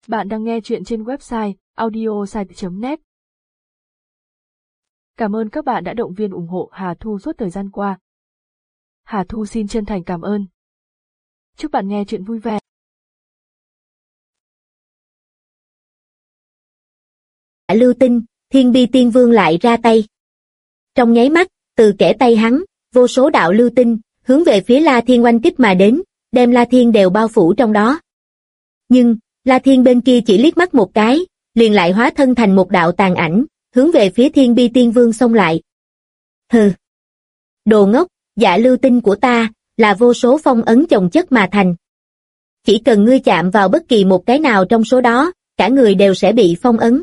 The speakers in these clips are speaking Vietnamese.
Bạn đang nghe chuyện trên website audiosite.net. Cảm ơn các bạn đã động viên ủng hộ Hà Thu suốt thời gian qua. Hà Thu xin chân thành cảm ơn. Chúc bạn nghe chuyện vui vẻ. Lưu Tinh, Thiên Bi Tiên Vương lại ra tay. Trong nháy mắt, từ kẽ tay hắn, vô số đạo lưu tinh hướng về phía La Thiên oanh kích mà đến, đem La Thiên đều bao phủ trong đó. Nhưng La Thiên bên kia chỉ liếc mắt một cái, liền lại hóa thân thành một đạo tàn ảnh, hướng về phía Thiên Bi Tiên Vương xông lại. Hừ! Đồ ngốc, dạ lưu tinh của ta, là vô số phong ấn chồng chất mà thành. Chỉ cần ngươi chạm vào bất kỳ một cái nào trong số đó, cả người đều sẽ bị phong ấn.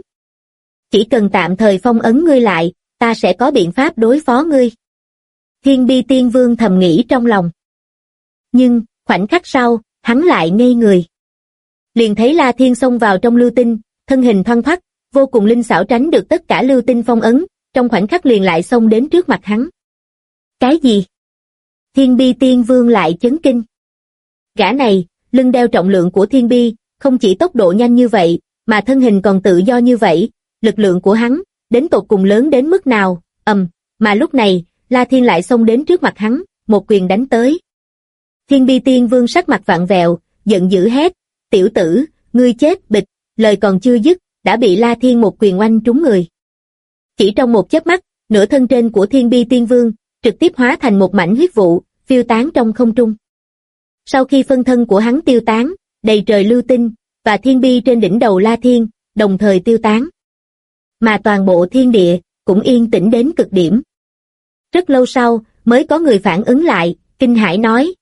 Chỉ cần tạm thời phong ấn ngươi lại, ta sẽ có biện pháp đối phó ngươi. Thiên Bi Tiên Vương thầm nghĩ trong lòng. Nhưng, khoảnh khắc sau, hắn lại ngây người. Liền thấy La Thiên xông vào trong lưu tinh, thân hình thoăn thoắt, vô cùng linh xảo tránh được tất cả lưu tinh phong ấn, trong khoảnh khắc liền lại xông đến trước mặt hắn. Cái gì? Thiên Bi Tiên Vương lại chấn kinh. Gã này, lưng đeo trọng lượng của Thiên Bi, không chỉ tốc độ nhanh như vậy, mà thân hình còn tự do như vậy, lực lượng của hắn, đến tột cùng lớn đến mức nào, mà lúc này, La Thiên lại xông đến trước mặt hắn, một quyền đánh tới. Thiên Bi Tiên Vương sắc mặt vặn vẹo, giận dữ hét, tiểu tử, ngươi chết bịch, lời còn chưa dứt, đã bị La Thiên một quyền oanh trúng người. Chỉ trong một chớp mắt, nửa thân trên của Thiên Bi Tiên Vương, trực tiếp hóa thành một mảnh huyết vụ, phiêu tán trong không trung. Sau khi phân thân của hắn tiêu tán, đầy trời lưu tinh, và Thiên Bi trên đỉnh đầu La Thiên, đồng thời tiêu tán. Mà toàn bộ thiên địa, cũng yên tĩnh đến cực điểm. Rất lâu sau, mới có người phản ứng lại, kinh hãi nói,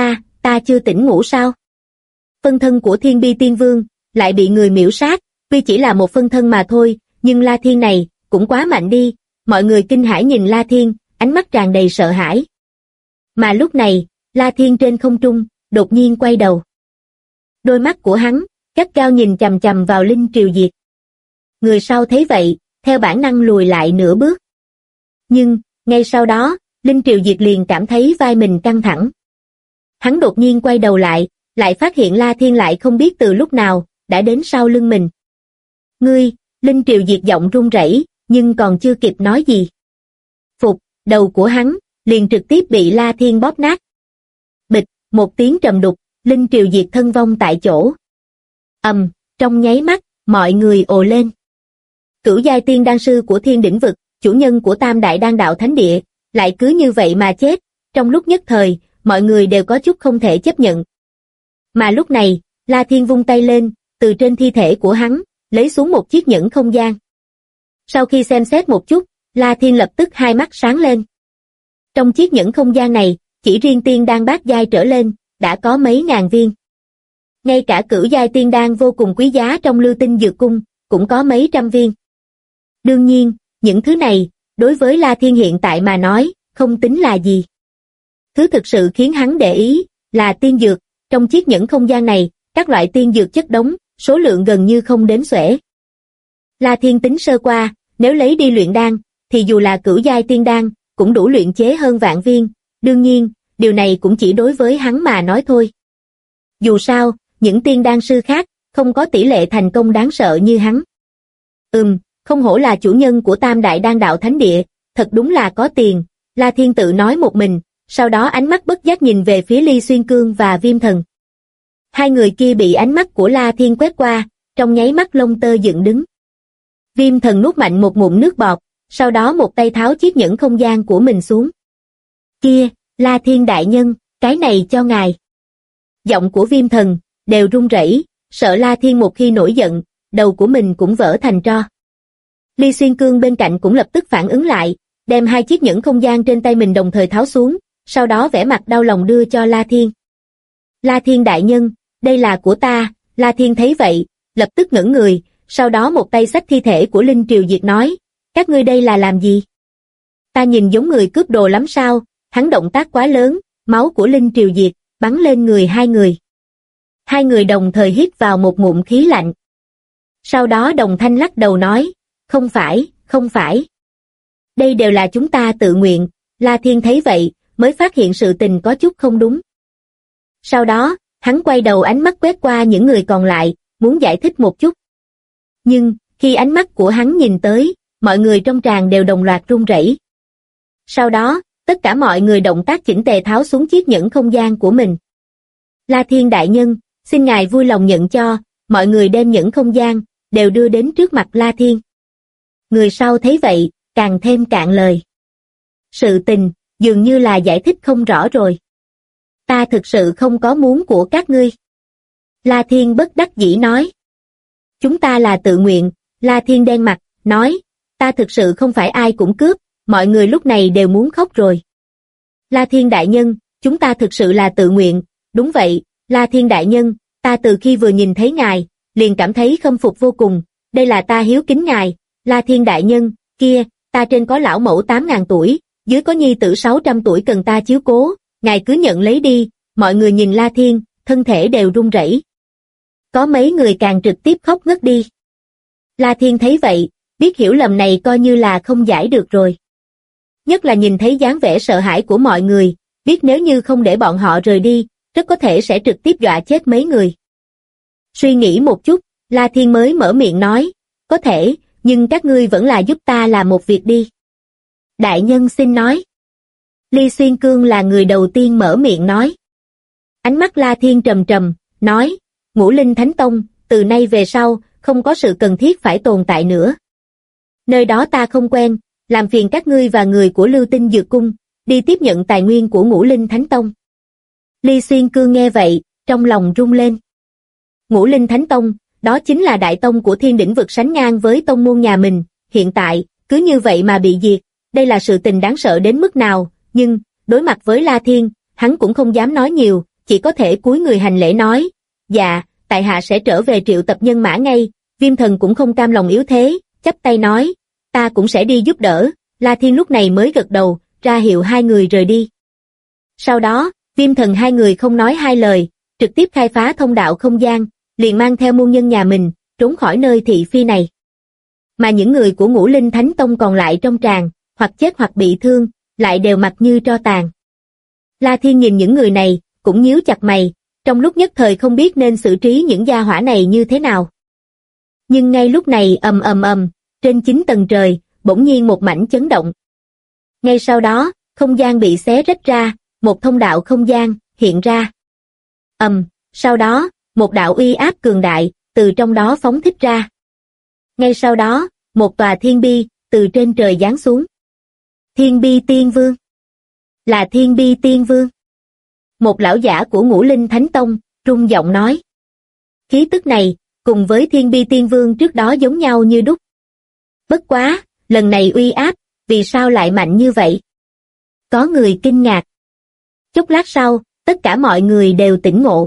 ta chưa tỉnh ngủ sao? Phân thân của Thiên Bi Tiên Vương, lại bị người miểu sát, tuy chỉ là một phân thân mà thôi, nhưng La Thiên này, cũng quá mạnh đi, mọi người kinh hãi nhìn La Thiên, ánh mắt tràn đầy sợ hãi. Mà lúc này, La Thiên trên không trung, đột nhiên quay đầu. Đôi mắt của hắn, gắt gao nhìn chằm chằm vào Linh Triều Diệt. Người sau thấy vậy, theo bản năng lùi lại nửa bước. Nhưng, ngay sau đó, Linh Triều Diệt liền cảm thấy vai mình căng thẳng. Hắn đột nhiên quay đầu lại phát hiện La Thiên lại không biết từ lúc nào, đã đến sau lưng mình. Ngươi, Linh Triều Diệt giọng run rẩy, nhưng còn chưa kịp nói gì. Phục, đầu của hắn, liền trực tiếp bị La Thiên bóp nát. Bịch, một tiếng trầm đục, Linh Triều Diệt thân vong tại chỗ. Trong nháy mắt, mọi người ồ lên. Cửu giai tiên đan sư của Thiên Đỉnh Vực, chủ nhân của Tam Đại Đan Đạo Thánh Địa, lại cứ như vậy mà chết, trong lúc nhất thời, mọi người đều có chút không thể chấp nhận. Mà lúc này, La Thiên vung tay lên, từ trên thi thể của hắn, lấy xuống một chiếc nhẫn không gian. Sau khi xem xét một chút, La Thiên lập tức hai mắt sáng lên. Trong chiếc nhẫn không gian này, chỉ riêng tiên đan bát giai trở lên, đã có mấy ngàn viên. Ngay cả cửu giai tiên đan vô cùng quý giá trong Lưu Tinh Dược Cung, cũng có mấy trăm viên. Đương nhiên, những thứ này, đối với La Thiên hiện tại mà nói, không tính là gì. Thứ thực sự khiến hắn để ý, là tiên dược, trong chiếc nhẫn không gian này, các loại tiên dược chất đống, số lượng gần như không đếm xuể. La Thiên tính sơ qua, nếu lấy đi luyện đan, thì dù là cửu giai tiên đan, cũng đủ luyện chế hơn vạn viên, đương nhiên, điều này cũng chỉ đối với hắn mà nói thôi. Dù sao, những tiên đan sư khác, không có tỷ lệ thành công đáng sợ như hắn. Không hổ là chủ nhân của Tam Đại Đan Đạo Thánh Địa, thật đúng là có tiền, La Thiên tự nói một mình, sau đó ánh mắt bất giác nhìn về phía Ly Xuyên Cương và Viêm Thần. Hai người kia bị ánh mắt của La Thiên quét qua, trong nháy mắt lông tơ dựng đứng. Viêm Thần nuốt mạnh một ngụm nước bọt, sau đó một tay tháo chiếc nhẫn không gian của mình xuống. Kia, La Thiên đại nhân, cái này cho ngài. Giọng của Viêm Thần, đều run rẩy, sợ La Thiên một khi nổi giận, đầu của mình cũng vỡ thành tro. Ly Xuyên Cương bên cạnh cũng lập tức phản ứng lại, đem hai chiếc nhẫn không gian trên tay mình đồng thời tháo xuống, sau đó vẻ mặt đau lòng đưa cho La Thiên. La Thiên đại nhân, đây là của ta, La Thiên thấy vậy, lập tức ngẩng người, sau đó một tay xách thi thể của Linh Triều Diệt nói, các ngươi đây là làm gì? Ta nhìn giống người cướp đồ lắm sao, hắn động tác quá lớn, máu của Linh Triều Diệt, bắn lên người hai người. Hai người đồng thời hít vào một ngụm khí lạnh. Sau đó đồng thanh lắc đầu nói, không phải. Đây đều là chúng ta tự nguyện, La Thiên thấy vậy, mới phát hiện sự tình có chút không đúng. Sau đó, hắn quay đầu ánh mắt quét qua những người còn lại, muốn giải thích một chút. Nhưng, khi ánh mắt của hắn nhìn tới, mọi người trong tràng đều đồng loạt run rẩy. Sau đó, tất cả mọi người động tác chỉnh tề tháo xuống chiếc nhẫn không gian của mình. La Thiên đại nhân, xin ngài vui lòng nhận cho, mọi người đem nhẫn không gian, đều đưa đến trước mặt La Thiên. Người sau thấy vậy, càng thêm cạn lời. Sự tình, dường như là giải thích không rõ rồi. Ta thực sự không có muốn của các ngươi. La Thiên bất đắc dĩ nói. Chúng ta là tự nguyện, La Thiên đen mặt, nói, ta thực sự không phải ai cũng cướp, mọi người lúc này đều muốn khóc rồi. La Thiên đại nhân, chúng ta thực sự là tự nguyện, đúng vậy, La Thiên đại nhân, ta từ khi vừa nhìn thấy ngài, liền cảm thấy khâm phục vô cùng, đây là ta hiếu kính ngài, La Thiên đại nhân, kia, ta trên có lão mẫu 8.000 tuổi, dưới có nhi tử 600 tuổi cần ta chiếu cố, ngài cứ nhận lấy đi, mọi người nhìn La Thiên, thân thể đều run rẩy. Có mấy người càng trực tiếp khóc ngất đi. La Thiên thấy vậy, biết hiểu lầm này coi như là không giải được rồi. Nhất là nhìn thấy dáng vẻ sợ hãi của mọi người, biết nếu như không để bọn họ rời đi, rất có thể sẽ trực tiếp dọa chết mấy người. Suy nghĩ một chút, La Thiên mới mở miệng nói, có thể, nhưng các ngươi vẫn là giúp ta làm một việc đi. Đại nhân xin nói. Ly Xuyên Cương là người đầu tiên mở miệng nói. Ánh mắt La Thiên trầm trầm, nói, Ngũ Linh Thánh Tông, từ nay về sau, không có sự cần thiết phải tồn tại nữa. Nơi đó ta không quen, làm phiền các ngươi và người của Lưu Tinh Dược Cung, đi tiếp nhận tài nguyên của Ngũ Linh Thánh Tông. Ly Xuyên Cương nghe vậy, trong lòng rung lên. Ngũ Linh Thánh Tông, đó chính là đại tông của thiên đỉnh vực sánh ngang với tông môn nhà mình, hiện tại, cứ như vậy mà bị diệt, đây là sự tình đáng sợ đến mức nào, nhưng, đối mặt với La Thiên, hắn cũng không dám nói nhiều, chỉ có thể cúi người hành lễ nói, dạ, tại hạ sẽ trở về triệu tập nhân mã ngay, Viêm Thần cũng không cam lòng yếu thế, chắp tay nói, ta cũng sẽ đi giúp đỡ, La Thiên lúc này mới gật đầu, ra hiệu hai người rời đi. Sau đó, Viêm Thần hai người không nói hai lời, trực tiếp khai phá thông đạo không gian, liền mang theo môn nhân nhà mình, trốn khỏi nơi thị phi này. Mà những người của Ngũ Linh Thánh Tông còn lại trong tràng, hoặc chết hoặc bị thương, lại đều mặt như tro tàn. La Thiên nhìn những người này, cũng nhíu chặt mày, trong lúc nhất thời không biết nên xử trí những gia hỏa này như thế nào. Nhưng ngay lúc này ầm ầm ầm, trên 9 tầng trời, bỗng nhiên một mảnh chấn động. Ngay sau đó, không gian bị xé rách ra, một thông đạo không gian hiện ra. Sau đó, một đạo uy áp cường đại từ trong đó phóng thích ra. Ngay sau đó, một tòa thiên bi từ trên trời giáng xuống. Thiên bi tiên vương. Là thiên bi tiên vương. Một lão giả của Ngũ Linh Thánh Tông rung giọng nói. Khí tức này cùng với thiên bi tiên vương trước đó giống nhau như đúc. Bất quá, lần này uy áp vì sao lại mạnh như vậy? Có người kinh ngạc. Chốc lát sau, tất cả mọi người đều tỉnh ngộ.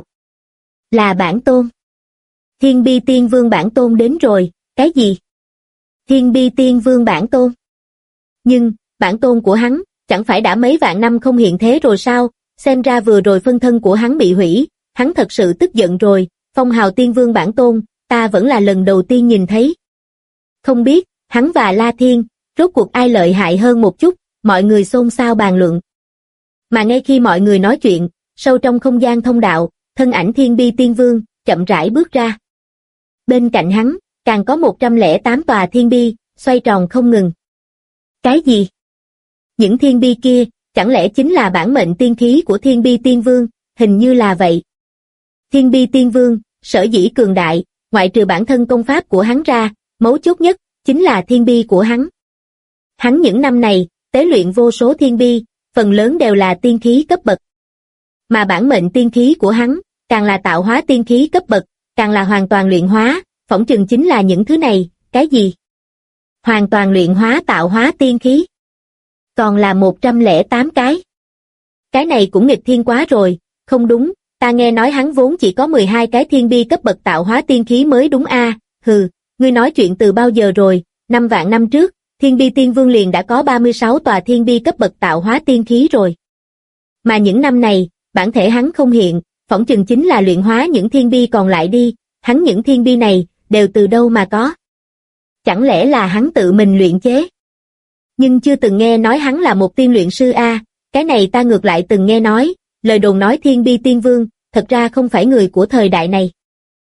Là bản tôn. Thiên bi tiên vương bản tôn đến rồi, cái gì? Thiên bi tiên vương bản tôn. Nhưng, bản tôn của hắn, chẳng phải đã mấy vạn năm không hiện thế rồi sao? Xem ra vừa rồi phân thân của hắn bị hủy, hắn thật sự tức giận rồi, phong hào tiên vương bản tôn, ta vẫn là lần đầu tiên nhìn thấy. Không biết, hắn và La Thiên, rốt cuộc ai lợi hại hơn một chút, mọi người xôn xao bàn luận. Mà ngay khi mọi người nói chuyện, sâu trong không gian thông đạo, thân ảnh thiên bi tiên vương, chậm rãi bước ra. Bên cạnh hắn, càng có 108 tòa thiên bi, xoay tròn không ngừng. Cái gì? Những thiên bi kia, chẳng lẽ chính là bản mệnh tiên khí của thiên bi tiên vương, hình như là vậy. Thiên bi tiên vương, sở dĩ cường đại, ngoại trừ bản thân công pháp của hắn ra, mấu chốt nhất, chính là thiên bi của hắn. Hắn những năm này, tế luyện vô số thiên bi, phần lớn đều là tiên khí cấp bậc. Mà bản mệnh tiên khí của hắn, càng là tạo hóa tiên khí cấp bậc, càng là hoàn toàn luyện hóa, phỏng chừng chính là những thứ này, cái gì? Hoàn toàn luyện hóa tạo hóa tiên khí. Còn là 108 cái. Cái này cũng nghịch thiên quá rồi, không đúng, ta nghe nói hắn vốn chỉ có 12 cái thiên bi cấp bậc tạo hóa tiên khí mới đúng a. Hừ, ngươi nói chuyện từ bao giờ rồi, 5 vạn năm trước, thiên bi tiên vương liền đã có 36 tòa thiên bi cấp bậc tạo hóa tiên khí rồi. Mà những năm này, bản thể hắn không hiện, phỏng chừng chính là luyện hóa những thiên bi còn lại đi, hắn những thiên bi này, đều từ đâu mà có? Chẳng lẽ là hắn tự mình luyện chế? Nhưng chưa từng nghe nói hắn là một tiên luyện sư a, cái này ta ngược lại từng nghe nói, lời đồn nói thiên bi tiên vương, thật ra không phải người của thời đại này.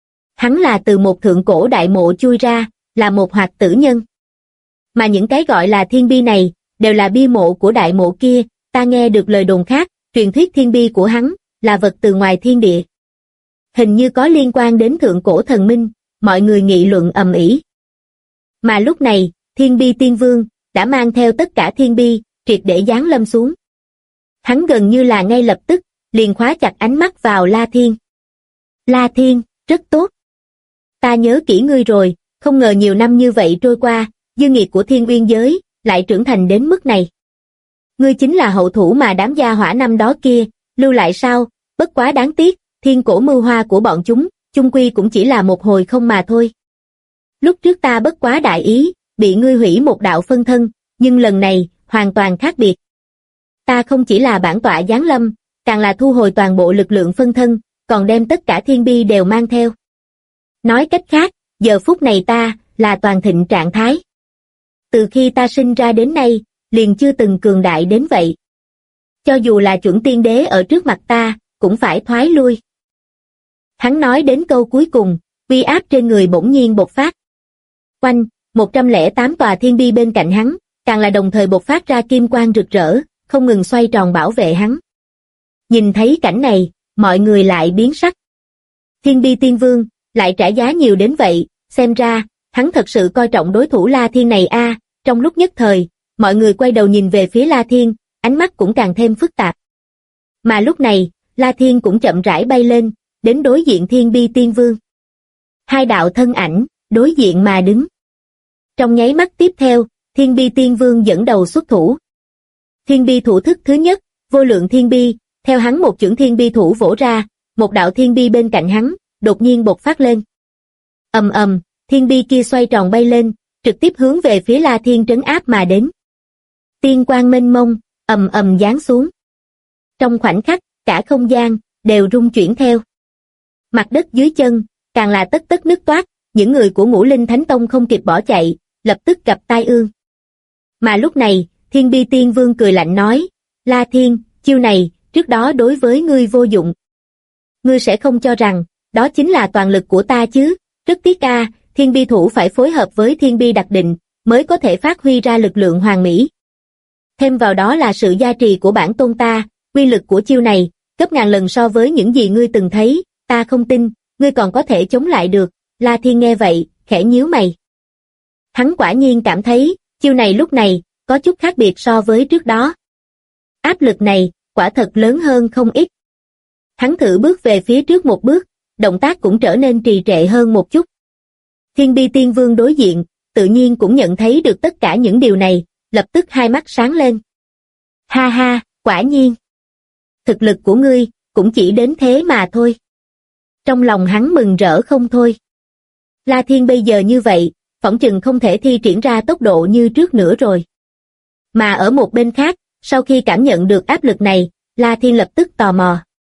Hắn là từ một thượng cổ đại mộ chui ra, là một hoạt tử nhân. Mà những cái gọi là thiên bi này, đều là bia mộ của đại mộ kia, ta nghe được lời đồn khác, truyền thuyết thiên bi của hắn, là vật từ ngoài thiên địa. Hình như có liên quan đến thượng cổ thần minh, mọi người nghị luận ầm ĩ. Mà lúc này, Thiên Bi Tiên Vương đã mang theo tất cả thiên bi, triệt để giáng lâm xuống. Hắn gần như là ngay lập tức, liền khóa chặt ánh mắt vào La Thiên. La Thiên, rất tốt. Ta nhớ kỹ ngươi rồi, không ngờ nhiều năm như vậy trôi qua, dư nghiệt của Thiên Uyên giới, lại trưởng thành đến mức này. Ngươi chính là hậu thủ mà đám gia hỏa năm đó kia, lưu lại sao, bất quá đáng tiếc, thiên cổ mưu hoa của bọn chúng, chung quy cũng chỉ là một hồi không mà thôi. Lúc trước ta bất quá đại ý, bị ngươi hủy một đạo phân thân, nhưng lần này, hoàn toàn khác biệt. Ta không chỉ là bản tọa giáng lâm, càng là thu hồi toàn bộ lực lượng phân thân, còn đem tất cả thiên bi đều mang theo. Nói cách khác, giờ phút này ta, là toàn thịnh trạng thái. Từ khi ta sinh ra đến nay, liền chưa từng cường đại đến vậy. Cho dù là chuẩn tiên đế ở trước mặt ta, cũng phải thoái lui. Hắn nói đến câu cuối cùng, uy áp trên người bỗng nhiên bộc phát. Quanh, 108 tòa thiên bi bên cạnh hắn, càng là đồng thời bộc phát ra kim quang rực rỡ, không ngừng xoay tròn bảo vệ hắn. Nhìn thấy cảnh này, mọi người lại biến sắc. Thiên Bi Tiên Vương, lại trả giá nhiều đến vậy, xem ra, hắn thật sự coi trọng đối thủ La Thiên này a. Trong lúc nhất thời, mọi người quay đầu nhìn về phía La Thiên, ánh mắt cũng càng thêm phức tạp. Mà lúc này, La Thiên cũng chậm rãi bay lên, đến đối diện Thiên Bi Tiên Vương. Hai đạo thân ảnh, đối diện mà đứng. Trong nháy mắt tiếp theo, Thiên Bi Tiên Vương dẫn đầu xuất thủ. Thiên Bi thủ thức thứ nhất, vô lượng thiên bi, theo hắn một chưởng thiên bi thủ vỗ ra, một đạo thiên bi bên cạnh hắn, đột nhiên bộc phát lên. Ầm ầm, thiên bi kia xoay tròn bay lên, trực tiếp hướng về phía La Thiên trấn áp mà đến. Tiên quang mênh mông, ầm ầm giáng xuống. Trong khoảnh khắc, cả không gian, đều rung chuyển theo. Mặt đất dưới chân, càng là tất tất nứt toát, những người của Ngũ Linh Thánh Tông không kịp bỏ chạy, lập tức gặp tai ương. Mà lúc này, Thiên Bi Tiên Vương cười lạnh nói, La Thiên, chiêu này, trước đó đối với ngươi vô dụng. Ngươi sẽ không cho rằng, đó chính là toàn lực của ta chứ, rất tiếc a, Thiên Bi thủ phải phối hợp với Thiên Bi đặc định, mới có thể phát huy ra lực lượng hoàn mỹ. Thêm vào đó là sự gia trì của bản tôn ta, uy lực của chiêu này, gấp ngàn lần so với những gì ngươi từng thấy, ta không tin, ngươi còn có thể chống lại được. La Thiên nghe vậy, khẽ nhíu mày. Hắn quả nhiên cảm thấy, chiêu này lúc này, có chút khác biệt so với trước đó. Áp lực này, quả thật lớn hơn không ít. Hắn thử bước về phía trước một bước, động tác cũng trở nên trì trệ hơn một chút. Thiên Bi Tiên Vương đối diện, tự nhiên cũng nhận thấy được tất cả những điều này, lập tức hai mắt sáng lên. Ha ha, quả nhiên. Thực lực của ngươi, cũng chỉ đến thế mà thôi. Trong lòng hắn mừng rỡ không thôi. La Thiên bây giờ như vậy, phỏng chừng không thể thi triển ra tốc độ như trước nữa rồi. Mà ở một bên khác, sau khi cảm nhận được áp lực này, La Thiên lập tức tò mò.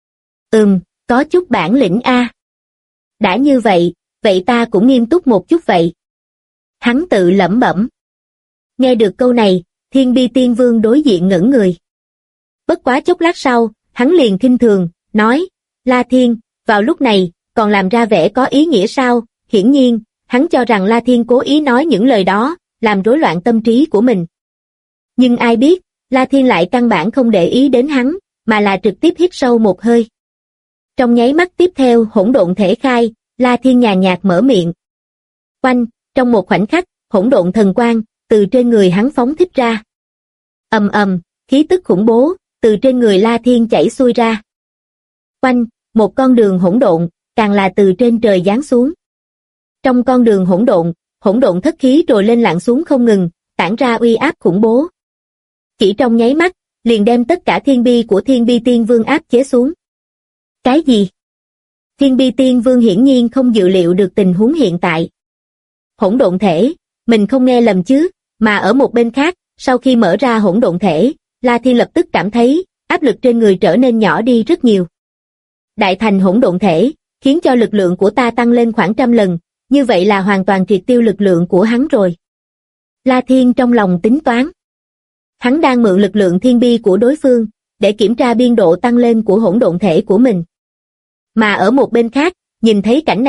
Có chút bản lĩnh a. Đã như vậy, vậy ta cũng nghiêm túc một chút vậy. Hắn tự lẩm bẩm. Nghe được câu này, Thiên Bi Tiên Vương đối diện ngẩn người. Bất quá chốc lát sau, hắn liền khinh thường, nói, La Thiên, vào lúc này, còn làm ra vẻ có ý nghĩa sao? Hiển nhiên, hắn cho rằng La Thiên cố ý nói những lời đó, làm rối loạn tâm trí của mình. Nhưng ai biết, La Thiên lại căn bản không để ý đến hắn, mà là trực tiếp hít sâu một hơi. Trong nháy mắt tiếp theo hỗn độn thể khai, La Thiên nhàn nhạt mở miệng. Oanh, trong một khoảnh khắc, hỗn độn thần quang, từ trên người hắn phóng thích ra. Ầm ầm, khí tức khủng bố, từ trên người La Thiên chảy xuôi ra. Oanh, một con đường hỗn độn, càng là từ trên trời giáng xuống. Trong con đường hỗn độn thất khí trồi lên lặn xuống không ngừng, tản ra uy áp khủng bố. Chỉ trong nháy mắt, liền đem tất cả thiên bi của Thiên Bi Tiên Vương áp chế xuống. Cái gì? Thiên Bi Tiên Vương hiển nhiên không dự liệu được tình huống hiện tại. Hỗn độn thể, mình không nghe lầm chứ, mà ở một bên khác, sau khi mở ra hỗn độn thể, La Thiên lập tức cảm thấy, áp lực trên người trở nên nhỏ đi rất nhiều. Đại thành hỗn độn thể, khiến cho lực lượng của ta tăng lên khoảng 100 lần, như vậy là hoàn toàn triệt tiêu lực lượng của hắn rồi. La Thiên trong lòng tính toán. Hắn đang mượn lực lượng thiên bi của đối phương, để kiểm tra biên độ tăng lên của hỗn độn thể của mình. Mà ở một bên khác, nhìn thấy cảnh này,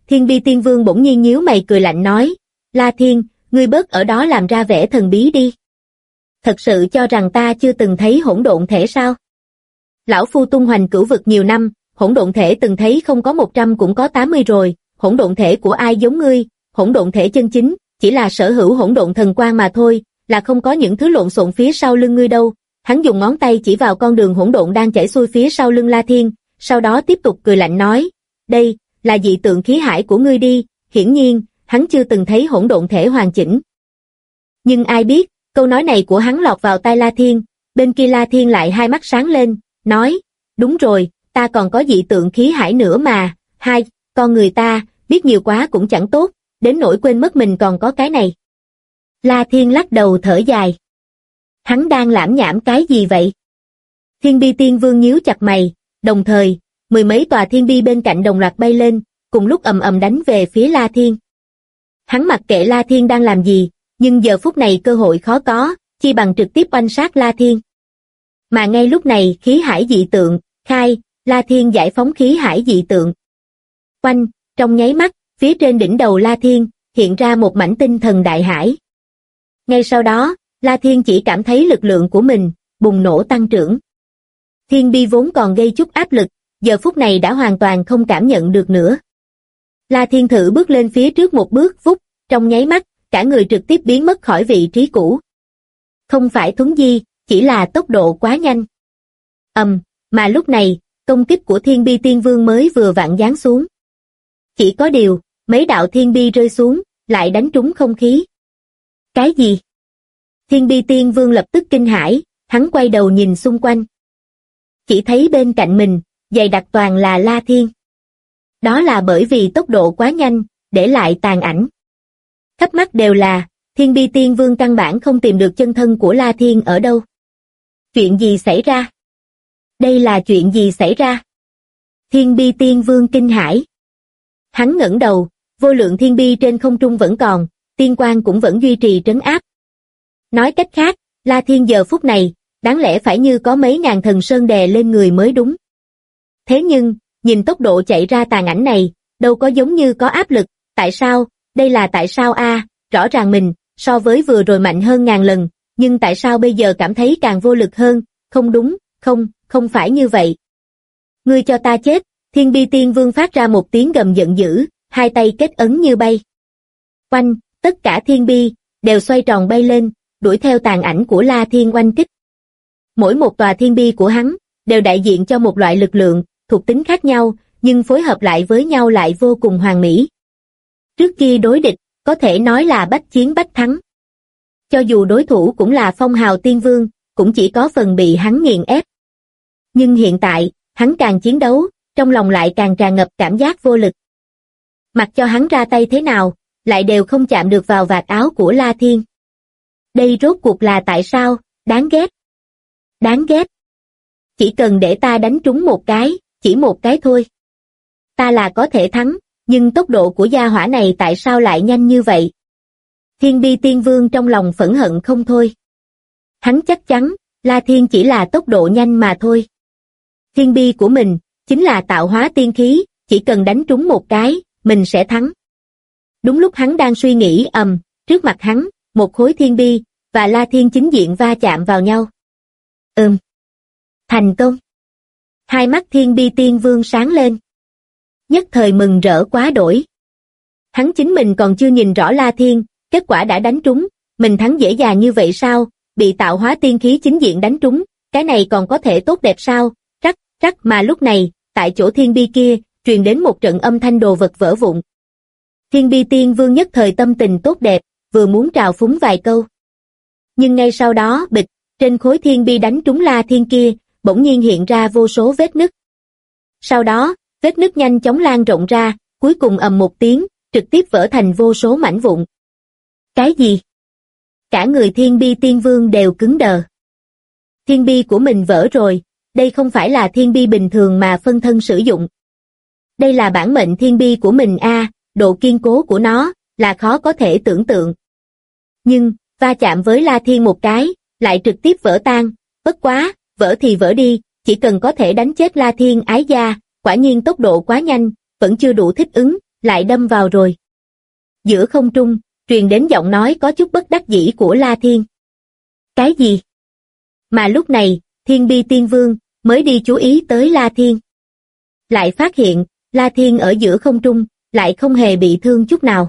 Thiên Bi Tiên Vương bỗng nhiên nhíu mày cười lạnh nói, La Thiên, ngươi bớt ở đó làm ra vẻ thần bí đi. Thật sự cho rằng ta chưa từng thấy hỗn độn thể sao? Lão phu tung hoành cửu vực nhiều năm, hỗn độn thể từng thấy không có 100 cũng có 80 rồi, hỗn độn thể của ai giống ngươi, hỗn độn thể chân chính, chỉ là sở hữu hỗn độn thần quang mà thôi, là không có những thứ lộn xộn phía sau lưng ngươi đâu. Hắn dùng ngón tay chỉ vào con đường hỗn độn đang chảy xuôi phía sau lưng La Thiên, sau đó tiếp tục cười lạnh nói, đây, là dị tượng khí hải của ngươi đi, hiển nhiên, hắn chưa từng thấy hỗn độn thể hoàn chỉnh. Nhưng ai biết, câu nói này của hắn lọt vào tai La Thiên, bên kia La Thiên lại hai mắt sáng lên, nói, đúng rồi, ta còn có dị tượng khí hải nữa mà, hai, con người ta, biết nhiều quá cũng chẳng tốt, đến nỗi quên mất mình còn có cái này. La Thiên lắc đầu thở dài. Hắn đang lảm nhảm cái gì vậy? Thiên Bi Tiên Vương nhíu chặt mày, đồng thời, mười mấy tòa thiên bi bên cạnh đồng loạt bay lên, cùng lúc ầm ầm đánh về phía La Thiên. Hắn mặc kệ La Thiên đang làm gì, nhưng giờ phút này cơ hội khó có, chi bằng trực tiếp oanh sát La Thiên. Mà ngay lúc này khí hải dị tượng, khai, La Thiên giải phóng khí hải dị tượng. Oanh, trong nháy mắt, phía trên đỉnh đầu La Thiên, hiện ra một mảnh tinh thần đại hải. Ngay sau đó, La Thiên chỉ cảm thấy lực lượng của mình, bùng nổ tăng trưởng. Thiên bi vốn còn gây chút áp lực, giờ phút này đã hoàn toàn không cảm nhận được nữa. La Thiên thử bước lên phía trước một bước vút, trong nháy mắt, cả người trực tiếp biến mất khỏi vị trí cũ. Không phải thuấn di, chỉ là tốc độ quá nhanh. Mà lúc này, công kích của Thiên Bi Tiên Vương mới vừa vặn giáng xuống. Chỉ có điều, mấy đạo thiên bi rơi xuống, lại đánh trúng không khí. Cái gì? Thiên Bi Tiên Vương lập tức kinh hãi, hắn quay đầu nhìn xung quanh. Chỉ thấy bên cạnh mình, dày đặc toàn là La Thiên. Đó là bởi vì tốc độ quá nhanh, để lại tàn ảnh. Khắp mắt đều là, Thiên Bi Tiên Vương căn bản không tìm được chân thân của La Thiên ở đâu. Chuyện gì xảy ra? Đây là chuyện gì xảy ra? Thiên Bi Tiên Vương kinh hãi. Hắn ngẩng đầu, vô lượng thiên bi trên không trung vẫn còn, tiên quang cũng vẫn duy trì trấn áp. Nói cách khác, La Thiên giờ phút này, đáng lẽ phải như có mấy ngàn thần sơn đè lên người mới đúng. Thế nhưng, nhìn tốc độ chạy ra tàn ảnh này, đâu có giống như có áp lực, tại sao, đây là tại sao a? Rõ ràng mình, so với vừa rồi mạnh hơn ngàn lần, nhưng tại sao bây giờ cảm thấy càng vô lực hơn, không đúng, không phải như vậy. Ngươi cho ta chết, Thiên Bi Tiên Vương phát ra một tiếng gầm giận dữ, hai tay kết ấn như bay. Oanh, tất cả thiên bi, đều xoay tròn bay lên, đuổi theo tàn ảnh của La Thiên oanh kích. Mỗi một tòa thiên bi của hắn, đều đại diện cho một loại lực lượng, thuộc tính khác nhau, nhưng phối hợp lại với nhau lại vô cùng hoàn mỹ. Trước kia đối địch, có thể nói là bách chiến bách thắng. Cho dù đối thủ cũng là phong hào tiên vương, cũng chỉ có phần bị hắn nghiền ép. Nhưng hiện tại, hắn càng chiến đấu, trong lòng lại càng tràn ngập cảm giác vô lực. Mặc cho hắn ra tay thế nào, lại đều không chạm được vào vạt áo của La Thiên. Đây rốt cuộc là tại sao? Đáng ghét. Đáng ghét. Chỉ cần để ta đánh trúng một cái, chỉ một cái thôi. Ta là có thể thắng, nhưng tốc độ của gia hỏa này tại sao lại nhanh như vậy? Thiên Bi Tiên Vương trong lòng phẫn hận không thôi. Hắn chắc chắn, La Thiên chỉ là tốc độ nhanh mà thôi. Thiên bi của mình, chính là tạo hóa tiên khí, chỉ cần đánh trúng một cái, mình sẽ thắng. Đúng lúc hắn đang suy nghĩ trước mặt hắn, một khối thiên bi, và La Thiên chính diện va chạm vào nhau. Thành công. Hai mắt Thiên Bi Tiên Vương sáng lên. Nhất thời mừng rỡ quá đổi. Hắn chính mình còn chưa nhìn rõ La Thiên, kết quả đã đánh trúng, mình thắng dễ dàng như vậy sao, bị tạo hóa tiên khí chính diện đánh trúng, cái này còn có thể tốt đẹp sao, rắc mà lúc này, tại chỗ thiên bi kia, truyền đến một trận âm thanh đồ vật vỡ vụn. Thiên Bi Tiên Vương nhất thời tâm tình tốt đẹp, vừa muốn trào phúng vài câu. Nhưng ngay sau đó, bịch, trên khối thiên bi đánh trúng La Thiên kia, bỗng nhiên hiện ra vô số vết nứt. Sau đó, vết nứt nhanh chóng lan rộng ra, cuối cùng một tiếng, trực tiếp vỡ thành vô số mảnh vụn. Cái gì? Cả người Thiên Bi Tiên Vương đều cứng đờ. Thiên bi của mình vỡ rồi, đây không phải là thiên bi bình thường mà phân thân sử dụng. Đây là bản mệnh thiên bi của mình độ kiên cố của nó, là khó có thể tưởng tượng. Nhưng, va chạm với La Thiên một cái, lại trực tiếp vỡ tan, bất quá, vỡ thì vỡ đi, chỉ cần có thể đánh chết La Thiên ái gia, quả nhiên tốc độ quá nhanh, vẫn chưa đủ thích ứng, lại đâm vào rồi. Giữa không trung, truyền đến giọng nói có chút bất đắc dĩ của La Thiên. Cái gì? Mà lúc này, Thiên Bi Tiên Vương mới đi chú ý tới La Thiên. Lại phát hiện, La Thiên ở giữa không trung, lại không hề bị thương chút nào.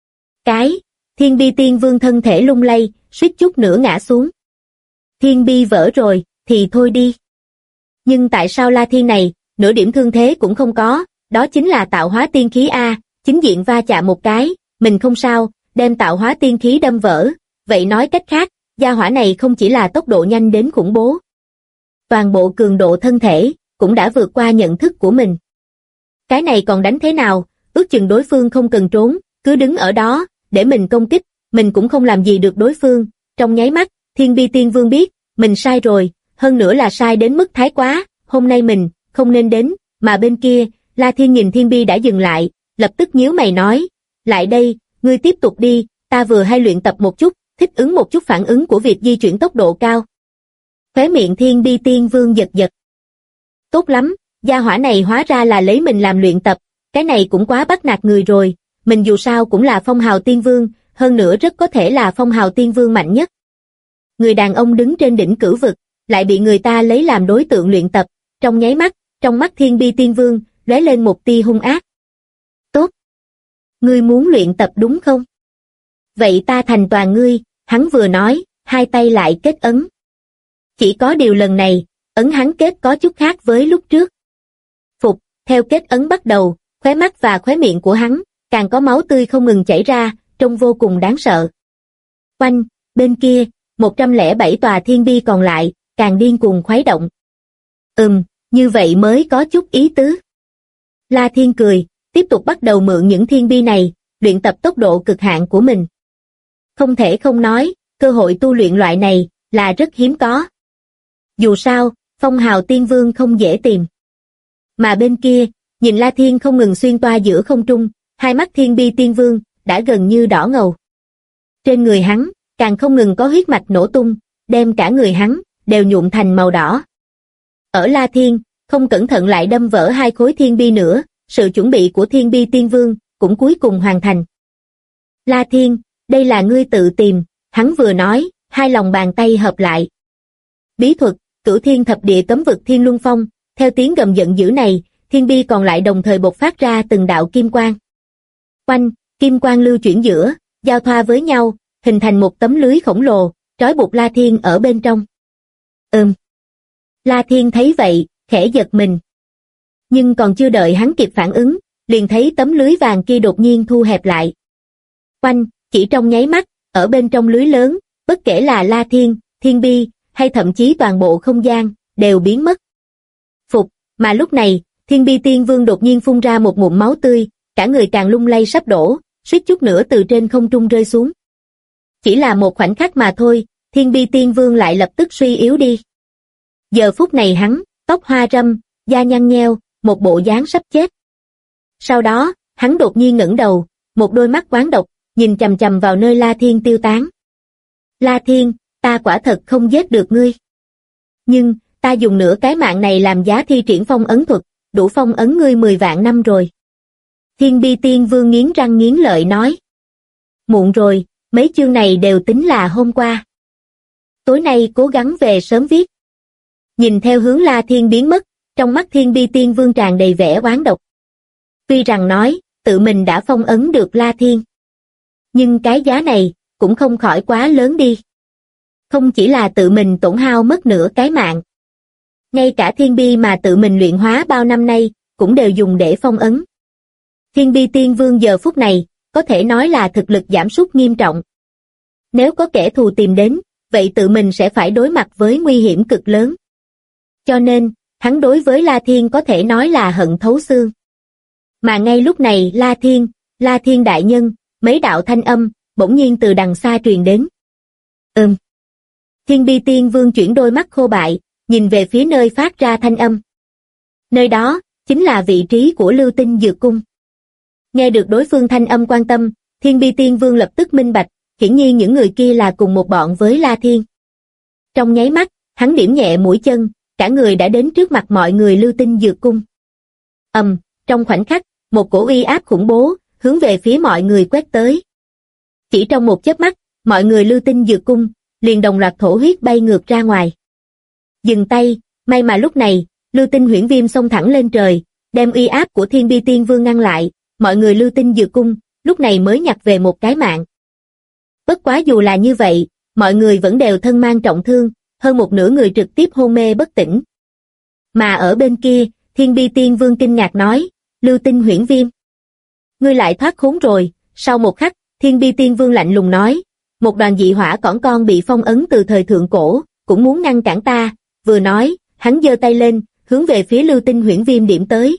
Thiên Bi Tiên Vương thân thể lung lay, suýt chút nữa ngã xuống. Thiên Bi vỡ rồi, thì thôi đi. Nhưng tại sao La Thiên này, nửa điểm thương thế cũng không có, đó chính là tạo hóa tiên khí a, chính diện va chạm một cái, mình không sao, đem tạo hóa tiên khí đâm vỡ, vậy nói cách khác, gia hỏa này không chỉ là tốc độ nhanh đến khủng bố. Toàn bộ cường độ thân thể, cũng đã vượt qua nhận thức của mình. Cái này còn đánh thế nào, ước chừng đối phương không cần trốn, cứ đứng ở đó, để mình công kích, mình cũng không làm gì được đối phương. Trong nháy mắt, Thiên Bi Tiên Vương biết, mình sai rồi, hơn nữa là sai đến mức thái quá, hôm nay mình, không nên đến, mà bên kia, La Thiên nhìn Thiên Bi đã dừng lại, lập tức nhíu mày nói, lại đây, ngươi tiếp tục đi, ta vừa hay luyện tập một chút, thích ứng một chút phản ứng của việc di chuyển tốc độ cao. Khóe miệng Thiên Bi Tiên Vương giật giật. Tốt lắm, gia hỏa này hóa ra là lấy mình làm luyện tập, cái này cũng quá bắt nạt người rồi, mình dù sao cũng là phong hào tiên vương, hơn nữa rất có thể là phong hào tiên vương mạnh nhất. Người đàn ông đứng trên đỉnh cửu vực, lại bị người ta lấy làm đối tượng luyện tập, trong nháy mắt, trong mắt Thiên Bi Tiên Vương, lóe lên một tia hung ác. Tốt! Ngươi muốn luyện tập đúng không? Vậy ta thành toàn ngươi, hắn vừa nói, hai tay lại kết ấn. Chỉ có điều lần này, ấn hắn kết có chút khác với lúc trước. Phục, theo kết ấn bắt đầu, khóe mắt và khóe miệng của hắn, càng có máu tươi không ngừng chảy ra, trông vô cùng đáng sợ. Quanh, bên kia, 107 tòa thiên bi còn lại, càng điên cuồng khuấy động. Như vậy mới có chút ý tứ. La Thiên cười, tiếp tục bắt đầu mượn những thiên bi này, luyện tập tốc độ cực hạn của mình. Không thể không nói, cơ hội tu luyện loại này, là rất hiếm có. Dù sao, phong hào tiên vương không dễ tìm. Mà bên kia, nhìn La Thiên không ngừng xuyên toa giữa không trung, hai mắt Thiên Bi Tiên Vương, đã gần như đỏ ngầu. Trên người hắn, càng không ngừng có huyết mạch nổ tung, đem cả người hắn, đều nhuộm thành màu đỏ. Ở La Thiên, không cẩn thận lại đâm vỡ hai khối thiên bi nữa, sự chuẩn bị của Thiên Bi Tiên Vương, cũng cuối cùng hoàn thành. La Thiên, đây là ngươi tự tìm, hắn vừa nói, hai lòng bàn tay hợp lại. Bí thuật, Cửu Thiên Thập Địa Cấm Vực Thiên Luân Phong, theo tiếng gầm giận dữ này, thiên bi còn lại đồng thời bộc phát ra từng đạo kim quang. Quanh, kim quang lưu chuyển giữa, giao thoa với nhau, hình thành một tấm lưới khổng lồ, trói buộc La Thiên ở bên trong. La Thiên thấy vậy, khẽ giật mình. Nhưng còn chưa đợi hắn kịp phản ứng, liền thấy tấm lưới vàng kia đột nhiên thu hẹp lại. Quanh, chỉ trong nháy mắt, ở bên trong lưới lớn, bất kể là La Thiên, Thiên Bi, hay thậm chí toàn bộ không gian, đều biến mất. Phục, mà lúc này, Thiên Bi Tiên Vương đột nhiên phun ra một ngụm máu tươi, cả người càng lung lay sắp đổ, suýt chút nữa từ trên không trung rơi xuống. Chỉ là một khoảnh khắc mà thôi, Thiên Bi Tiên Vương lại lập tức suy yếu đi. Giờ phút này hắn, tóc hoa râm, da nhăn nheo, một bộ dáng sắp chết. Sau đó, hắn đột nhiên ngẩng đầu, một đôi mắt oán độc, nhìn chằm chằm vào nơi La Thiên tiêu tán. La Thiên, ta quả thật không giết được ngươi. Nhưng, ta dùng nửa cái mạng này làm giá thi triển phong ấn thuật, đủ phong ấn ngươi 10 vạn năm rồi. Thiên Bi Tiên Vương nghiến răng nghiến lợi nói. Muộn rồi, mấy chương này đều tính là hôm qua. Tối nay cố gắng về sớm viết. Nhìn theo hướng La Thiên biến mất, trong mắt Thiên Bi Tiên Vương tràn đầy vẻ oán độc. Tuy rằng nói, tự mình đã phong ấn được La Thiên. Nhưng cái giá này, cũng không khỏi quá lớn đi. Không chỉ là tự mình tổn hao mất nửa cái mạng. Ngay cả thiên bi mà tự mình luyện hóa bao năm nay, cũng đều dùng để phong ấn. Thiên Bi Tiên Vương giờ phút này, có thể nói là thực lực giảm sút nghiêm trọng. Nếu có kẻ thù tìm đến, vậy tự mình sẽ phải đối mặt với nguy hiểm cực lớn. Cho nên, hắn đối với La Thiên có thể nói là hận thấu xương. Mà ngay lúc này La Thiên đại nhân, mấy đạo thanh âm, bỗng nhiên từ đằng xa truyền đến. Thiên Bi Tiên Vương chuyển đôi mắt khô bại, nhìn về phía nơi phát ra thanh âm. Nơi đó, chính là vị trí của Lưu Tinh Dược Cung. Nghe được đối phương thanh âm quan tâm, Thiên Bi Tiên Vương lập tức minh bạch, hiển nhiên những người kia là cùng một bọn với La Thiên. Trong nháy mắt, hắn điểm nhẹ mũi chân, cả người đã đến trước mặt mọi người Lưu Tinh Dược Cung. Trong khoảnh khắc, một cổ uy áp khủng bố, hướng về phía mọi người quét tới. Chỉ trong một chớp mắt, mọi người Lưu Tinh Dược Cung liền đồng loạt thổ huyết bay ngược ra ngoài. Dừng tay, may mà lúc này, Lưu Tinh Huyễn Viêm xông thẳng lên trời, đem uy áp của Thiên Bi Tiên Vương ngăn lại, mọi người Lưu Tinh Dược Cung lúc này mới nhặt về một cái mạng. Bất quá dù là như vậy, mọi người vẫn đều thân mang trọng thương, hơn một nửa người trực tiếp hôn mê bất tỉnh. Mà ở bên kia, Thiên Bi Tiên Vương kinh ngạc nói, Lưu Tinh Huyễn Viêm, ngươi lại thoát khốn rồi. Sau một khắc, Thiên Bi Tiên Vương lạnh lùng nói, một đoàn dị hỏa cỏn con bị phong ấn từ thời thượng cổ, cũng muốn ngăn cản ta. Vừa nói, hắn giơ tay lên, hướng về phía Lưu Tinh Huyễn Viêm điểm tới.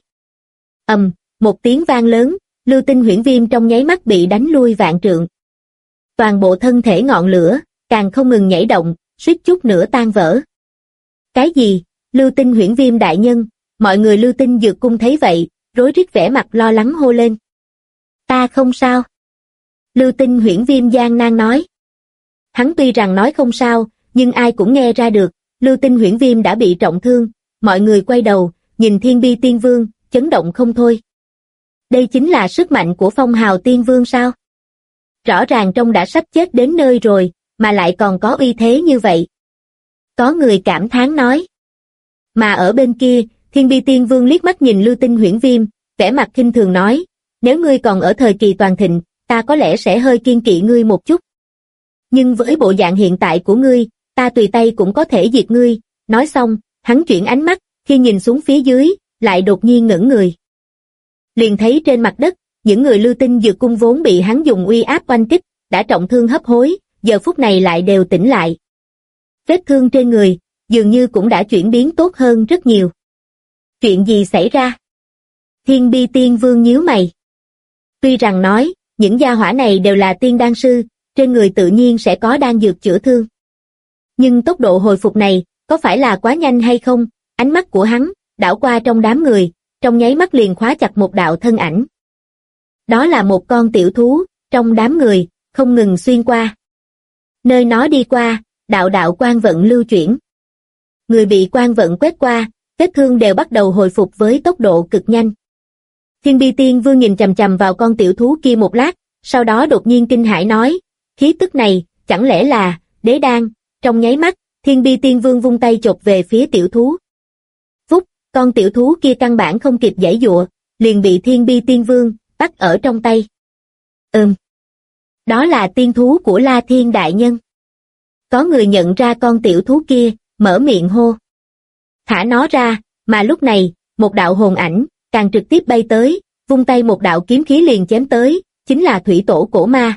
Một tiếng vang lớn, Lưu Tinh Huyễn Viêm trong nháy mắt bị đánh lui vạn trượng. Toàn bộ thân thể ngọn lửa, càng không ngừng nhảy động, suýt chút nữa tan vỡ. Cái gì? Lưu Tinh Huyễn Viêm đại nhân, mọi người Lưu Tinh Dược Cung thấy vậy, rối rít vẻ mặt lo lắng hô lên. Ta không sao. Lưu Tinh Huyễn Viêm gian nan nói. Hắn tuy rằng nói không sao, nhưng ai cũng nghe ra được, Lưu Tinh Huyễn Viêm đã bị trọng thương. Mọi người quay đầu, nhìn Thiên Bi Tiên Vương, chấn động không thôi. Đây chính là sức mạnh của Phong Hào Tiên Vương sao? Rõ ràng trông đã sắp chết đến nơi rồi, mà lại còn có uy thế như vậy. Có người cảm thán nói. Mà ở bên kia, Thiên Bi Tiên Vương liếc mắt nhìn Lưu Tinh Huyễn Viêm, vẻ mặt khinh thường nói, nếu ngươi còn ở thời kỳ toàn thịnh, ta có lẽ sẽ hơi kiêng kỵ ngươi một chút. Nhưng với bộ dạng hiện tại của ngươi, ta tùy tay cũng có thể diệt ngươi. Nói xong, hắn chuyển ánh mắt, khi nhìn xuống phía dưới, lại đột nhiên ngẩng người. Liền thấy trên mặt đất, những người Lưu Tinh Dược Cung vốn bị hắn dùng uy áp oanh kích, đã trọng thương hấp hối, giờ phút này lại đều tỉnh lại. Vết thương trên người, dường như cũng đã chuyển biến tốt hơn rất nhiều. Chuyện gì xảy ra? Thiên Bi Tiên Vương nhíu mày. Tuy rằng nói, những gia hỏa này đều là tiên đan sư, trên người tự nhiên sẽ có đan dược chữa thương. Nhưng tốc độ hồi phục này, có phải là quá nhanh hay không? Ánh mắt của hắn, đảo qua trong đám người, trong nháy mắt liền khóa chặt một đạo thân ảnh. Đó là một con tiểu thú, trong đám người, không ngừng xuyên qua. Nơi nó đi qua, đạo đạo quang vận lưu chuyển. Người bị quang vận quét qua, vết thương đều bắt đầu hồi phục với tốc độ cực nhanh. Thiên Bi Tiên Vương nhìn chằm chằm vào con tiểu thú kia một lát, sau đó đột nhiên kinh hãi nói, khí tức này, chẳng lẽ là đế đan? Trong nháy mắt, Thiên Bi Tiên Vương vung tay chộp về phía tiểu thú. Phúc, con tiểu thú kia căn bản không kịp giãy giụa, liền bị Thiên Bi Tiên Vương bắt ở trong tay. Đó là tiên thú của La Thiên đại nhân. Có người nhận ra con tiểu thú kia, mở miệng hô. Thả nó ra, mà lúc này, một đạo hồn ảnh, càng trực tiếp bay tới, vung tay một đạo kiếm khí liền chém tới, chính là thủy tổ cổ ma.